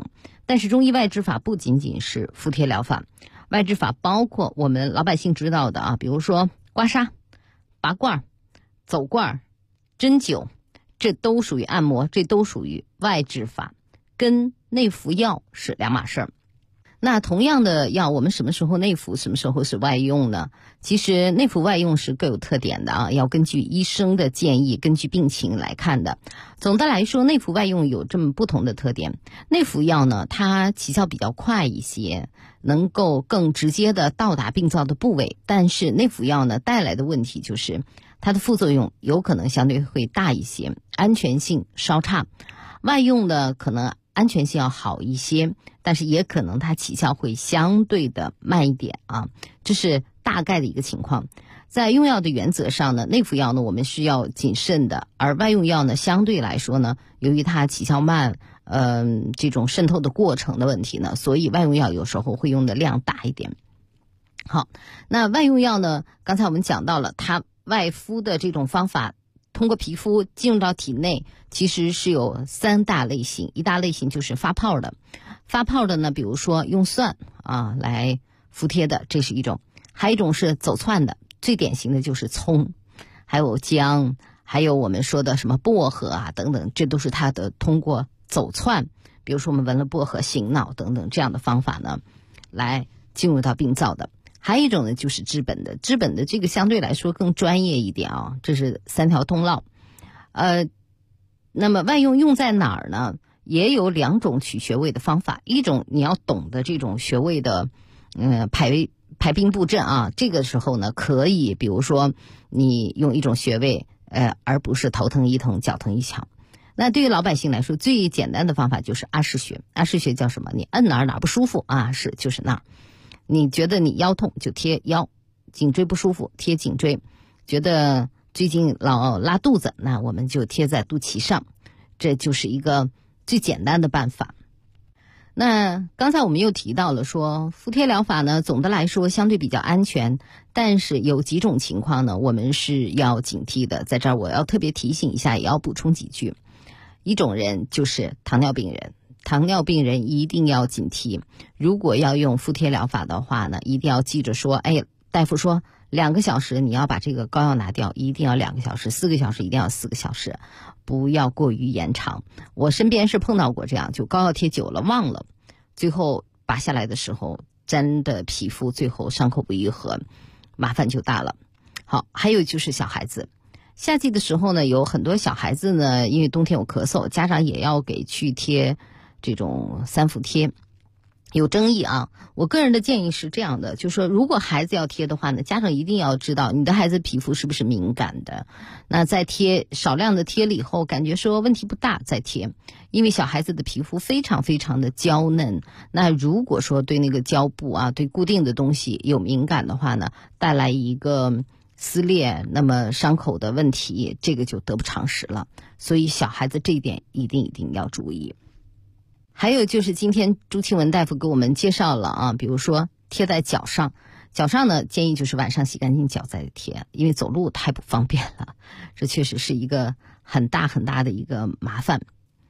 但是中医外治法不仅仅是敷贴疗法，外治法包括我们老百姓知道的啊，比如说刮痧、拔罐、走罐、针灸，这都属于按摩，这都属于外治法，跟内服药是两码事儿。那同样的药，我们什么时候内服，什么时候是外用呢？其实内服外用是各有特点的啊，要根据医生的建议，根据病情来看的。总的来说，内服外用有这么不同的特点。内服药呢，它起效比较快一些，能够更直接的到达病灶的部位，但是内服药呢带来的问题就是它的副作用有可能相对会大一些，安全性稍差。外用的可能安全性要好一些，但是也可能它起效会相对的慢一点啊，这是大概的一个情况。在用药的原则上呢，内服药呢我们是要谨慎的，而外用药呢相对来说呢，由于它起效慢，这种渗透的过程的问题呢，所以外用药有时候会用的量大一点。好，那外用药呢，刚才我们讲到了它外敷的这种方法，通过皮肤进入到体内，其实是有三大类型。一大类型就是发泡的，发泡的呢，比如说用蒜啊来敷贴的，这是一种；还有一种是走窜的，最典型的就是葱，还有姜，还有我们说的什么薄荷啊等等，这都是它的通过走窜，比如说我们闻了薄荷醒脑等等这样的方法呢，来进入到病灶的。还有一种呢就是治本的，治本的这个相对来说更专业一点啊，这是三条通道。那么外用在哪儿呢？也有两种取穴位的方法，一种你要懂得这种穴位的排兵布阵啊，这个时候呢可以比如说你用一种穴位而不是头疼医疼脚疼医巧。那对于老百姓来说，最简单的方法就是阿是穴。阿是穴叫什么？你摁哪儿不舒服啊，是就是那儿。你觉得你腰痛就贴腰，颈椎不舒服贴颈椎，觉得最近老拉肚子，那我们就贴在肚脐上，这就是一个最简单的办法。那刚才我们又提到了说，敷贴疗法呢，总的来说相对比较安全，但是有几种情况呢，我们是要警惕的。在这儿我要特别提醒一下，也要补充几句。一种人就是糖尿病人。糖尿病人一定要警惕，如果要用敷贴疗法的话呢，一定要记着说，大夫说2个小时你要把这个膏药拿掉，一定要2个小时，4个小时一定要4个小时，不要过于延长。我身边是碰到过这样，就膏药贴久了忘了，最后拔下来的时候粘的皮肤最后伤口不愈合，麻烦就大了。好，还有就是小孩子，夏季的时候呢，有很多小孩子呢，因为冬天有咳嗽，家长也要给去贴这种3伏贴，有争议啊。我个人的建议是这样的，就是说如果孩子要贴的话呢，家长一定要知道你的孩子皮肤是不是敏感的，那在贴少量的贴了以后，感觉说问题不大再贴，因为小孩子的皮肤非常非常的娇嫩，那如果说对那个胶布啊，对固定的东西有敏感的话呢，带来一个撕裂，那么伤口的问题，这个就得不偿失了。所以小孩子这一点一定要注意。还有就是今天朱庆文大夫给我们介绍了啊，比如说贴在脚上，脚上呢建议就是晚上洗干净脚再贴，因为走路太不方便了，这确实是一个很大的一个麻烦。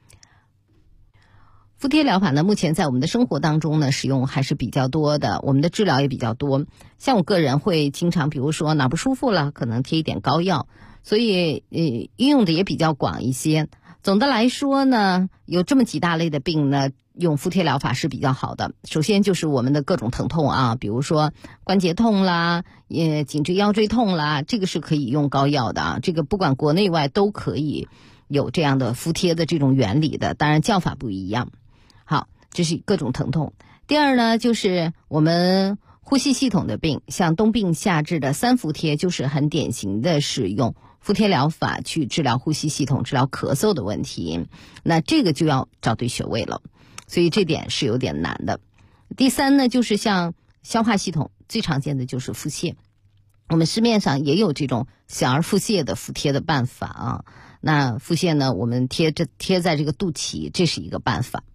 敷贴疗法呢，目前在我们的生活当中呢使用还是比较多的，我们的治疗也比较多。像我个人会经常比如说哪不舒服了，可能贴一点膏药，所以运用的也比较广一些。总的来说呢，有这么几大类的病呢，用敷贴疗法是比较好的。首先就是我们的各种疼痛啊，比如说关节痛啦，颈椎腰椎痛啦，这个是可以用膏药的啊，这个不管国内外都可以有这样的敷贴的这种原理的，当然叫法不一样。好，这是各种疼痛。第二呢，就是我们呼吸系统的病，像冬病夏治的3伏贴，就是很典型的是用敷贴疗法去治疗呼吸系统、治疗咳嗽的问题，那这个就要找对穴位了，所以这点是有点难的。第三呢，就是像消化系统，最常见的就是腹泻，我们市面上也有这种小儿腹泻的敷贴的办法啊。那腹泻呢，我们贴在这个肚脐，这是一个办法。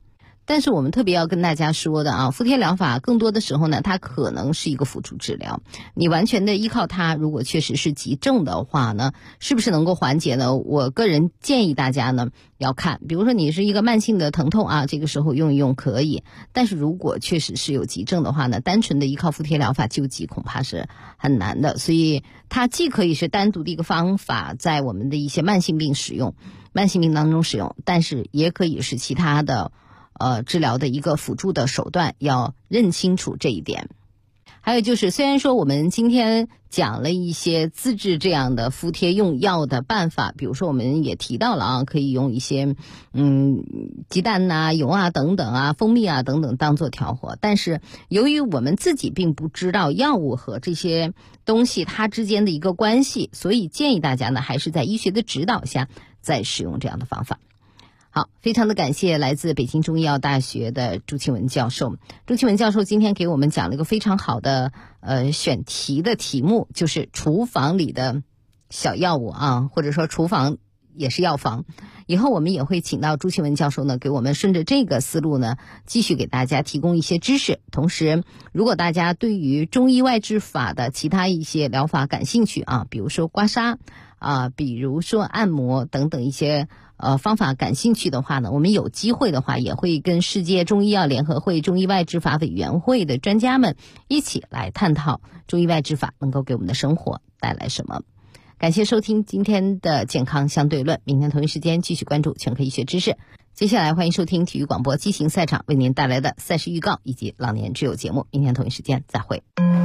但是我们特别要跟大家说的啊，敷贴疗法更多的时候呢，它可能是一个辅助治疗。你完全的依靠它，如果确实是急症的话呢，是不是能够缓解呢？我个人建议大家呢要看，比如说你是一个慢性的疼痛啊，这个时候用一用可以。但是如果确实是有急症的话呢，单纯的依靠敷贴疗法救急恐怕是很难的。所以它既可以是单独的一个方法，在我们的一些慢性病当中使用，但是也可以是其他的治疗的一个辅助的手段，要认清楚这一点。还有就是，虽然说我们今天讲了一些自制这样的敷贴用药的办法，比如说我们也提到了啊，可以用一些鸡蛋啊、油啊等等啊、蜂蜜啊等等当做调和，但是由于我们自己并不知道药物和这些东西它之间的一个关系，所以建议大家呢还是在医学的指导下再使用这样的方法。好，非常的感谢来自北京中医药大学的朱庆文教授。朱庆文教授今天给我们讲了一个非常好的选题的题目，就是厨房里的小药物啊，或者说厨房也是药房。以后我们也会请到朱庆文教授呢，给我们顺着这个思路呢，继续给大家提供一些知识。同时，如果大家对于中医外治法的其他一些疗法感兴趣啊，比如说刮痧啊，比如说按摩等等一些方法感兴趣的话呢，我们有机会的话也会跟世界中医药联合会中医外治法委员会的专家们一起来探讨中医外治法能够给我们的生活带来什么。感谢收听今天的健康相对论，明天同一时间继续关注全科医学知识。接下来欢迎收听体育广播激情赛场为您带来的赛事预告以及老年之友节目，明天同一时间再会。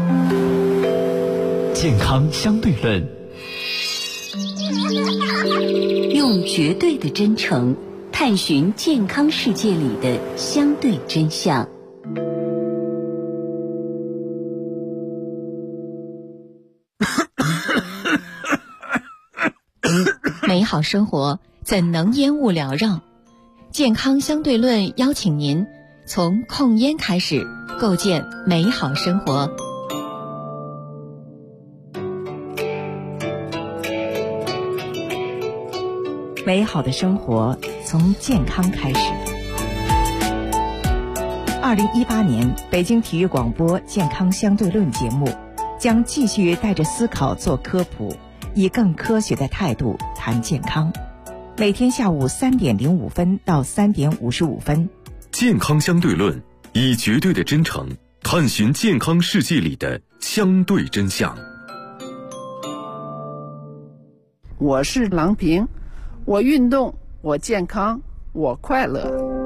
健康相对论， 用绝对的真诚探寻健康世界里的相对真相。 美好生活怎能烟雾缭绕？健康相对论邀请您从控烟开始，构建美好生活。 美好的生活从健康开始。2018年北京体育广播健康相对论节目将继续带着思考做科普，以更科学的态度谈健康。每天下午3点05分到3点55分， 健康相对论以绝对的真诚探寻健康世界里的相对真相。 我是郎平，我运动，我健康，我快乐。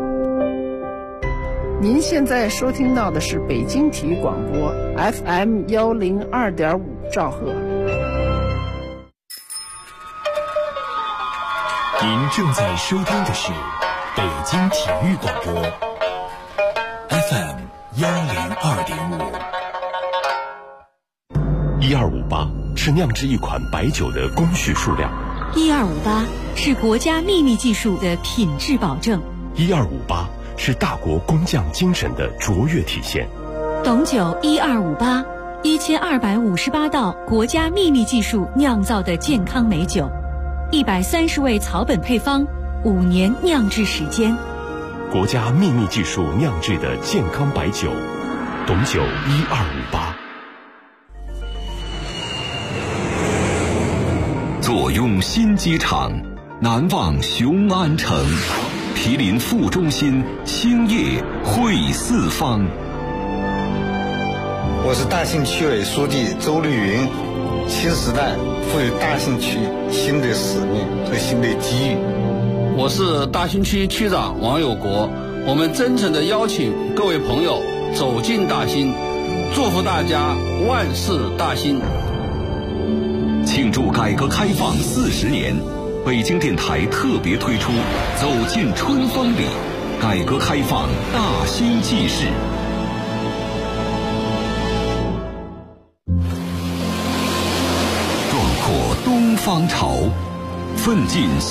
您现在收听到的是北京体育广播 FM 102.5兆赫。 您正在收听的是北京体育广播 FM 102.5。1258是酿制一款白酒的工序数量 ，1258是国家秘密技术的品质保证 ，1258是大国工匠精神的卓越体现。 董酒1258，1258道国家秘密技术酿造的健康美酒，130味草本配方，5年酿制时间， 国家秘密技术酿制的健康白酒，董酒1258。 坐拥新机场，难忘雄安城，毗邻副中心，兴业汇四方。 我是大兴区委书记周绿云，新时代赋予大兴区新的使命和新的机遇。 我是大兴区区长王有国，我们真诚地邀请各位朋友走进大兴，祝福大家万事大兴。 庆祝改革开放40年，北京电台特别推出《走进春风里》，改革开放大兴纪事。壮阔东方潮，奋进